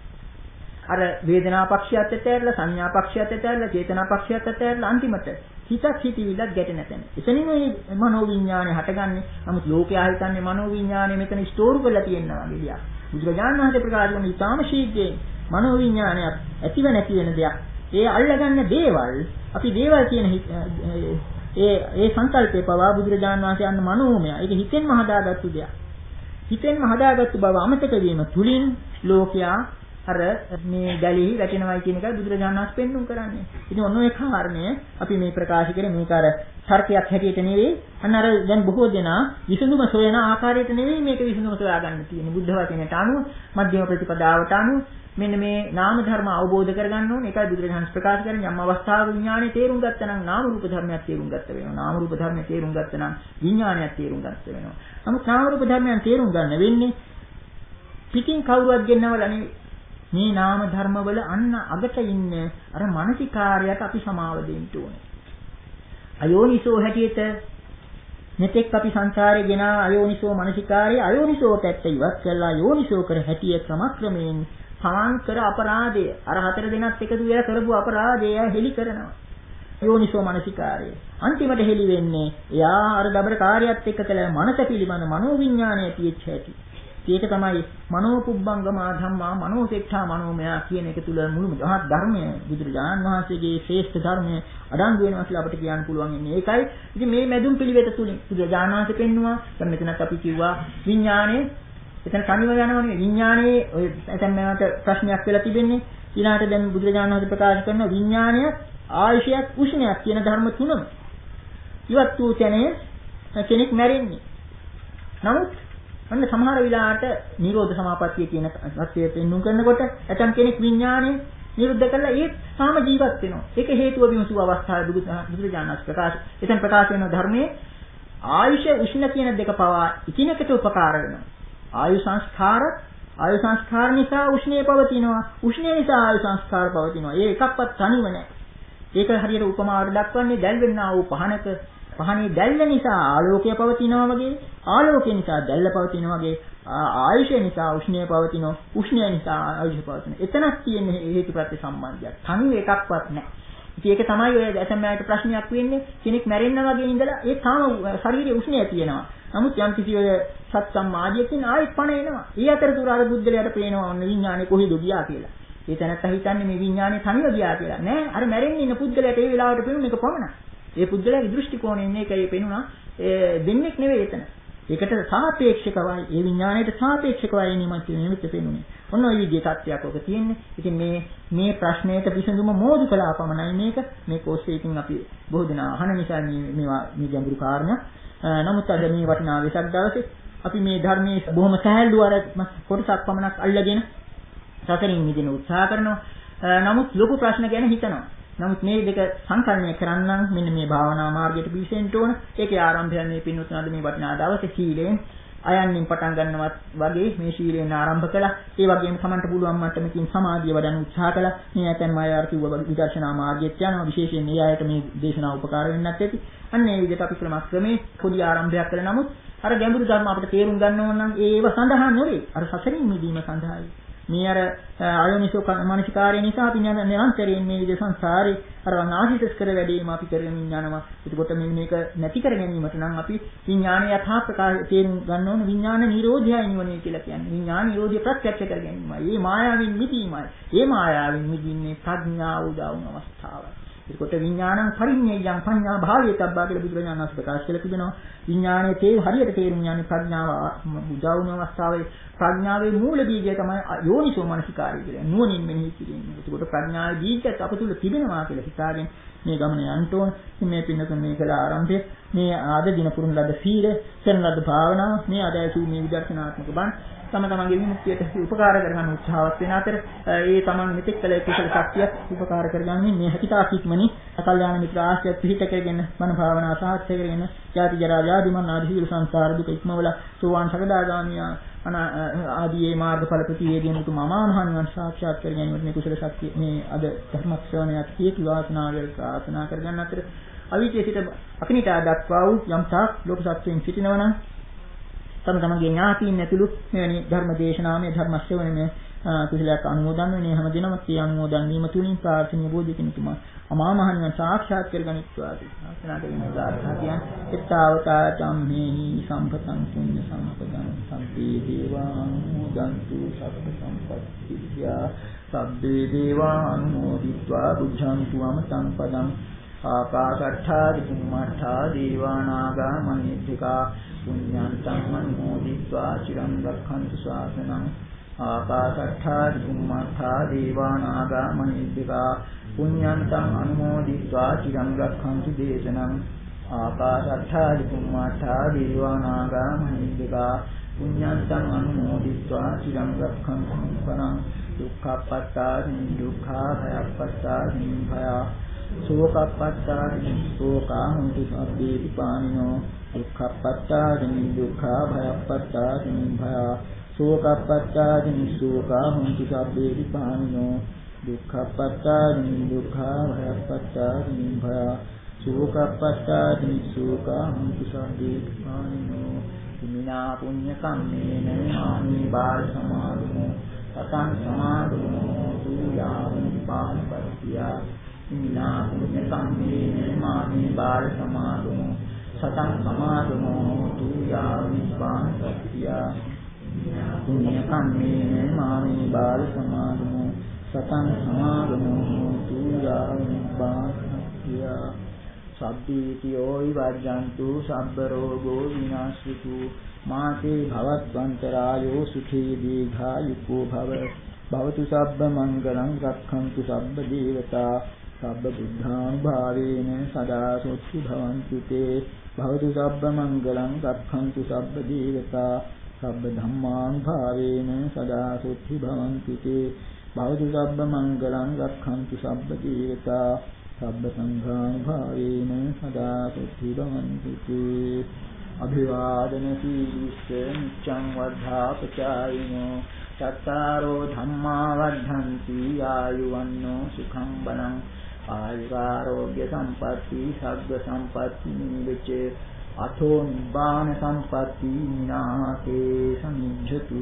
අර වේදනා පක්ෂයත් ඇතැරලා සංඥා පක්ෂයත් ඇතැරලා චේතනා පක්ෂයත් ඇතැරලා අන්තිමට හිතක් හිතවිල්ලක් ගැටෙන තැන. එතනින් මේ මනෝවිඤ්ඤාණය හටගන්නේ. නමුත් ලෝකයා හිතන්නේ මනෝවිඤ්ඤාණය මෙතන ස්ටෝර් කරලා තියෙනවා වගේ දෙයක්. බුදුරජාණන් වහන්සේ ප්‍රකාශ කරන ඊටාම ශීඝ්‍රයෙන් මනෝවිඤ්ඤාණයක් ඇතිව නැති වෙන දෙයක්. ඒ අල්ලගන්න දේවල් අපි දේවල් කියන ඒ ඒ සංකල්පේ පවා බුදුරජාණන් වහන්සේ අන්න මනෝමය. ඒක හිතෙන්ම හදාගත්තු දෙයක්. හිතෙන්ම හදාගත්තු බව අමතක වීම තුලින් ලෝකයා අර මේ ගැලී වැටෙනවයි කියන එකයි බුදුරජාණන් වහන්සේ පෙන්වුම් කරන්නේ. ඉතින් ඔන්න ඔය කාරණය අපි මේ ප්‍රකාශ කරේ මේක අර තර්කයක් හැටියට නෙවෙයි. අන්න අර දැන් බොහෝ දෙනා විසඳුම සොයන ආකාරයට නෙවෙයි මේක විසඳුම සොයා ගන්න තියෙන්නේ. බුද්ධ වචනයට අනුව මධ්‍යම ප්‍රතිපදාවට අනුව මෙන්න මේ නාම ධර්ම අවබෝධ කරගන්න ඕනේ. ඒකයි බුදුරජාණන් ප්‍රකාශ කරන්නේ යම් අවස්ථාවක විඥානයේ තේරුම් ගත්තා නම් නාම රූප ධර්මයක් තේරුම් ගත්ත වෙනවා. නාම රූප ධර්මයේ තේරුම් ගත්තා නම් විඥානයක් තේරුම් ගත්ත වෙනවා. නමුත් නාම රූප ධර්මයන් තේරුම් ගන්න වෙන්නේ පිටින් කවුරුවත් ගෙන්නවලා නෙවෙයි. මේ නාම ධර්මවල අන්න අගට ඉන්න අර මානසිකාරයට අපි සමාව දෙන්න ඕනේ. අයෝනිසෝ හැටියට මෙතෙක් අපි සංසාරේ ගෙන අයෝනිසෝ මනසිකාරයේ අයෝනිසෝ පැත්ත ඉවත් කළා යෝනිසෝ කර හැටිය ක්‍රමක්‍රමයෙන් සාන් කර අපරාධය අර හතර දෙනත් එකතු වෙලා කරපු අපරාධය හෙලි කරනවා. යෝනිසෝ මනසිකාරය. අන්තිමට හෙලි වෙන්නේ එයා අර දබර කාර්යයත් එක්ක කළ මනස පිළිබඳ මනෝවිඥානය තියෙච්ච හැටි. ඒක තමයි මනෝපුබ්බංගමා ධම්මා මනෝසෙට්ඨා මනෝමය කියන එක තුල මුළු මහත් ධර්මය බුදුරජාණන් වහන්සේගේ ශ්‍රේෂ්ඨ ධර්මය අඩංගු වෙනවා කියලා අපිට කියන්න පුළුවන් ඉන්නේ. ඒකයි ඉතින් මේ මැදුම් පිළිවෙත තුලින් බුදුරජාණන් වහන්සේ පෙන්නවා. දැන් මෙතනත් අපි කිව්වා විඥානයේ එතන තනිව යනවනේ විඥානයේ ඔය දැන් මේකට ප්‍රශ්නයක් වෙලා තිබෙන්නේ. ඊළාට දැන් බුදුරජාණන් වහන්සේ ප්‍රකාශ කරන විඥානය ආයශයක් උෂ්ණයක් කියන ධර්ම තුනම ඉවත් වූ තැනේ කෙනෙක් මැරෙන්නේ. නමුත් අන්න සමහර වෙලාවට නිරෝධ සමාපත්තිය කියන தත්ත්වය පෙන්වුම් කරනකොට ඇතම් කෙනෙක් විඥාණය නිරුද්ධ කරලා ඒත් සාම ජීවත් වෙනවා. ඒක හේතුව විමසුව අවස්ථාවේ බුදුරජාණන් ප්‍රකාශ එතෙන් ප්‍රකාශ වෙන ධර්මයේ ආයුෂ උෂ්ණ කියන දෙක පවා එකිනෙකට උපකාර වෙනවා. ආයු සංස්කාර ආයු සංස්කාර නිසා උෂ්ණය පවතිනවා. උෂ්ණය නිසා ආයු සංස්කාර පවතිනවා. ඒ එකක්වත් තනිව නැහැ. ඒක හරියට උපමාවට දක්වන්නේ දැල් වෙන්නා වූ පහනක පහනේ දැල්ල නිසා ආලෝකය පවතිනවා වගේ ආලෝකය නිසා දැල්ල පවතිනවා වගේ ආයුෂය නිසා උෂ්ණය පවතිනවා උෂ්ණය නිසා ආයුෂය පවතිනවා. එතනක් තියෙන හේතුප්‍රත්‍ය සම්බන්ධයක්. තනිව එකක්වත් නැහැ. ඉතින් ඒක තමයි ඔය ඇතමෑයට ප්‍රශ්නයක් වෙන්නේ. කෙනෙක් මැරෙන්න වගේ ඉඳලා ඒ තාම ශරීරයේ උෂ්ණය තියෙනවා. නමුත් යම් කිසි ඔය සත් සම්මාදියකින් ආයෙත් පණ එනවා. ඒ අතරතුර අර බුද්ධලයට පේනවා ඔන්න විඥානේ කොහෙද ගියා කියලා. ඒ තැනත්තා හිතන්නේ මේ විඥානේ තනිව ගියා කියලා. නෑ අර මැරෙන්න ඉන්න පුද්ගලයාට ඒ වෙලාවට පේන එක පමණයි. ඒ පුද්ගලයාගේ දෘෂ්ටි කෝණයෙන් මේකේ පෙනුණා ඒ දෙන්නෙක් නෙවෙයි එතන. ඒකට සාපේක්ෂකවයි ඒ විඥාණයට සාපේක්ෂකවයි නිමත් නිමිත්ත පෙනුනේ. ඔන්න ඔය විදිහේ තත්ත්වයක් ඔක තියෙන්නේ. ඉතින් මේ මේ ප්‍රශ්නයට විසඳුම මෝදු කළා පමණයි මේක. මේක ඔස්සේ ඉතින් අපි බොහෝ දෙනා අහන නිසා මේ මේවා මේ ගැඹුරු කාරණා. නමුත් අද මේ වටිනා වෙසක් දවසේ අපි මේ ධර්මයේ බොහොම සහැල්ලු අර කොටසක් පමණක් අල්ලගෙන සතරින් මිදෙන උත්සාහ කරනවා. නමුත් ලොකු ප්‍රශ්න ගැන හිතනවා. නමුත් මේ දෙක සංකල්පණය කරන්නම් මෙන්න මේ භාවනා මාර්ගයට පිවිසෙන්න ඕන. ඒකේ ආරම්භය මේ පින්වත්නි මේ වටිනා දවසේ සීලයෙන් අයන්නින් පටන් ගන්නවත් වගේ මේ සීලයෙන් ආරම්භ කළා. ඒ වගේම සමන්ට පුළුවන් මට්ටමකින් සමාධිය වඩන්න උත්සාහ කළා. මේ ඇතන් අය අර කිව්වා වගේ විදර්ශනා මාර්ගයට යනවා. විශේෂයෙන් මේ අයට මේ දේශනාව උපකාර වෙන්නත් ඇති. අන්න ඒ විදිහට අපි ක්‍රමක්‍රමේ පොඩි ආරම්භයක් කළා. නමුත් අර ගැඹුරු ධර්ම අපිට තේරුම් ගන්න ඕන නම් ඒව සඳහන් නෙවෙයි. අර සසරින් මිදීම සඳහායි. මේ අර ආයෝනිසෝ මානසිකාරය නිසා අපි නිරන්තරයෙන් මේ විදිහ සංසාරේ අර නාසිතස් කර වැඩිම අපි කරගෙන යනවා. ඒකකොට මේ මේක නැති කර ගැනීමට නම් අපි විඥානය යථා ප්‍රකාශ තේරුම් ගන්න ඕන. විඥාන නිරෝධයයි නිවනේ කියලා කියන්නේ. විඥාන නිරෝධය ප්‍රත්‍යක්ෂ කර ගැනීමයි. මේ මායාවෙන් මිදීමයි. මේ මායාවෙන් මිදින්නේ ප්‍රඥාව උදා වුණ අවස්ථාවයි. ඒකට විඥානං පරිඤ්ඤයං පඤ්ඤා භාවයතබ්බා කියලා බුදුරජාණන් වහන්සේ ප්‍රකාශ කළ තිබෙනවා. විඥානයේ තේ හරියට තේරුම් යන්නේ ප්‍රඥාව උදා වුණ අවස්ථාවේ ප්‍රඥාවේ මූල බීජය තමයි යෝනිසෝ මනසිකාරය කියන්නේ. නුවණින් මෙනෙහි කිරීම. ඒකට ප්‍රඥාවේ බීජයත් අප තුල තිබෙනවා කියලා හිතාගෙන මේ ගමන යන්න ඕන. මේ පින්නතුන් මේ කළ ආරම්භය මේ ආද දින පුරුණ ලද සීල, කරන ලද භාවනාව, මේ අධ්‍යයසු මේ විදර්ශනාත්මක බණ තම තමන්ගේ විමුක්තියට උපකාර කරගන්න උත්සාහවත් වෙන අතර ඒ තමන් මෙතෙක් කළ කුසල ශක්තියක් උපකාර කරගන්නේ මේ හැකිතාක් ඉක්මනින් කල්යාණ මිත්‍ර ආශ්‍රයත් පිහිට කරගෙන මන භාවනා සාර්ථක කරගෙන ජාති ජරා ව්‍යාධි මරණ ආදී සියලු සංසාර දුක ඉක්මවල සෝවාන් සකදාගාමී අන ආදී මේ මාර්ගඵල ප්‍රතිවේදීන් උතුම් අමාමහන් සාක්ෂාත් කර ගැනීමට මේ කුසල ශක්තිය මේ අද ධර්ම ශ්‍රවණයක් හේතු වාසනා වේ ප්‍රාර්ථනා කරගන්න අතර අවිචේ සිට අකිනිටා දක්වා වූ යම් තාක් ලෝක සත්‍යයෙන් සිටිනවා නම් තම තමන්ගේ ඥාතීන් ඇතුළු මෙවැනි ධර්ම දේශනාමය ධර්ම ශ්‍රවණය කුසලයක් අනුමෝදන් වෙන්නේ හැම දිනම ඒ අනුමෝදන් වීම තුලින් ප්‍රාර්ථනීය බෝධිකිනුතුමා අමා මහ නිවන් සාක්ෂාත් කරගනිත්වා ආශිර්වාද කරන ප්‍රාර්ථනාවෙන් එත්තාවතා ධම්මේහි සම්පතං පුඤ්ඤ සම්පතං සම්පේ දේවානුමෝදන්තු සබ්බ සම්පත්තිය සබ්බේ දේවානුමෝදිत्वा බුද්ධං අමතං පදං ආකාශට්ඨා දිම්මඨා දීවානාගා මහිත්‍තිකා පුඤ්ඤන්තං අනුමෝදිत्वा චිරං රක්ඛන්තු ශාසනං ආකාශට්ඨා දිම්මඨා දීවානාගා මහිත්‍තිකා පුඤ්ඤන්තං අනුමෝදිत्वा චිරං රක්ඛන්තු දේශනං ආකාශට්ඨා දිම්මඨා දීවානාගා මහිත්‍තිකා පුඤ්ඤන්තං අනුමෝදිत्वा චිරං රක්ඛන්තු පරං දුක්ඛප්පත්තානි දුක්ඛා භයප්පත්තානි භය සෝකප්පත්තානි සෝකා හුතු සබ්බේ විපානිනෝ දුක්ඛප්පත්තානි දුක්ඛා භයප්පත්තානි භය සෝකප්පත්තානි සෝකා හුතු සබ්බේ විපානිනෝ දුක්ඛප්පත්තානි දුක්ඛා භයප්පත්තානි භය සෝකප්පස්සාති නිස්සෝකා හුතු සබ්බේ පානිනෝ ඉමිනා පුඤ්ඤ කම්මේන මාමි බාල සමාදමෝ සතං සමාදමෝ සූයාවං පානපත්තියා ඉමිනා පුඤ්ඤ කම්මේන මාමි බාල සමාදමෝ සතං සමාදමෝ සූයාවං පානපත්තියා පුඤ්ඤ කම්මේන මාමි බාල සමාදමෝ සතං සමාදමෝ සූයාවං පානපත්තියා සබ්බීතියෝ විවජ්ජන්තු සබ්බ රෝගෝ විනාශිතු මාතේ භවත්වන්තරායෝ සුඛී දීඝායුකෝ භව භවතු සබ්බ මංගලං රක්ඛන්තු සබ්බ දේවතා සබ්බ බුද්ධානුභාවේන සදා සොත්ති භවන්තු තේ භවතු සබ්බ මංගලං රක්ඛන්තු සබ්බ දේවතා සබ්බ ධම්මානුභාවේන සදා සොත්ති භවන්තු තේ භවතු සබ්බ මංගලං රක්ඛන්තු සබ්බ දේවතා සබ්බ සංඝානුභාවේන සදා සොත්ති භවන්තු තේ අභිවාදන සීලිස්ස නිච්ඡං වද්ධාපචායිනෝ චත්තාරෝ ධම්මා වද්ධන්ති ආයුවන්නෝ සුඛං බලං ආයුරාෝග්‍ය සම්පatti සග්ග සම්පatti නිච්ච අතෝ නිබ්බාන සම්පatti නාතේ සමිජ්ජතු.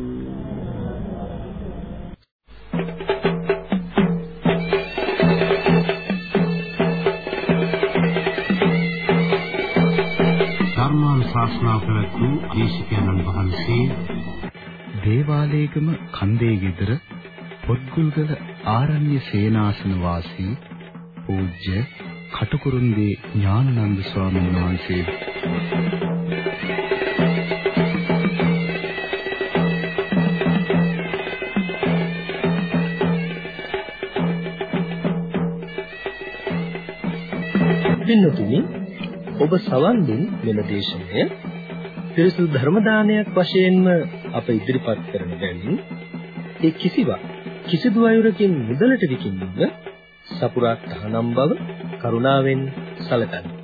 ශාස්ත්‍රා ප්‍රවතු දේශකයන්න් වහන්සේ දේවාලේගම කන්දේ ගෙදර පොත්ගුල්ගල ආරණ්‍ය සේනාසන වාසී පූජ්‍ය කටුකුරුන්දී ඥානানন্দ ස්වාමීන් වහන්සේ පින්නතුනි ඔබ සවන් දුන් මෙම දේශනය පිරිසුදු ධර්ම දානයක් වශයෙන්ම අප ඉදිරිපත් කරන බැවින් ඒ කිසිවක් කිසිදු අයුරකින් මුදලට විකිණීම සපුරා තහනම් බව කරුණාවෙන් සැලකන්න.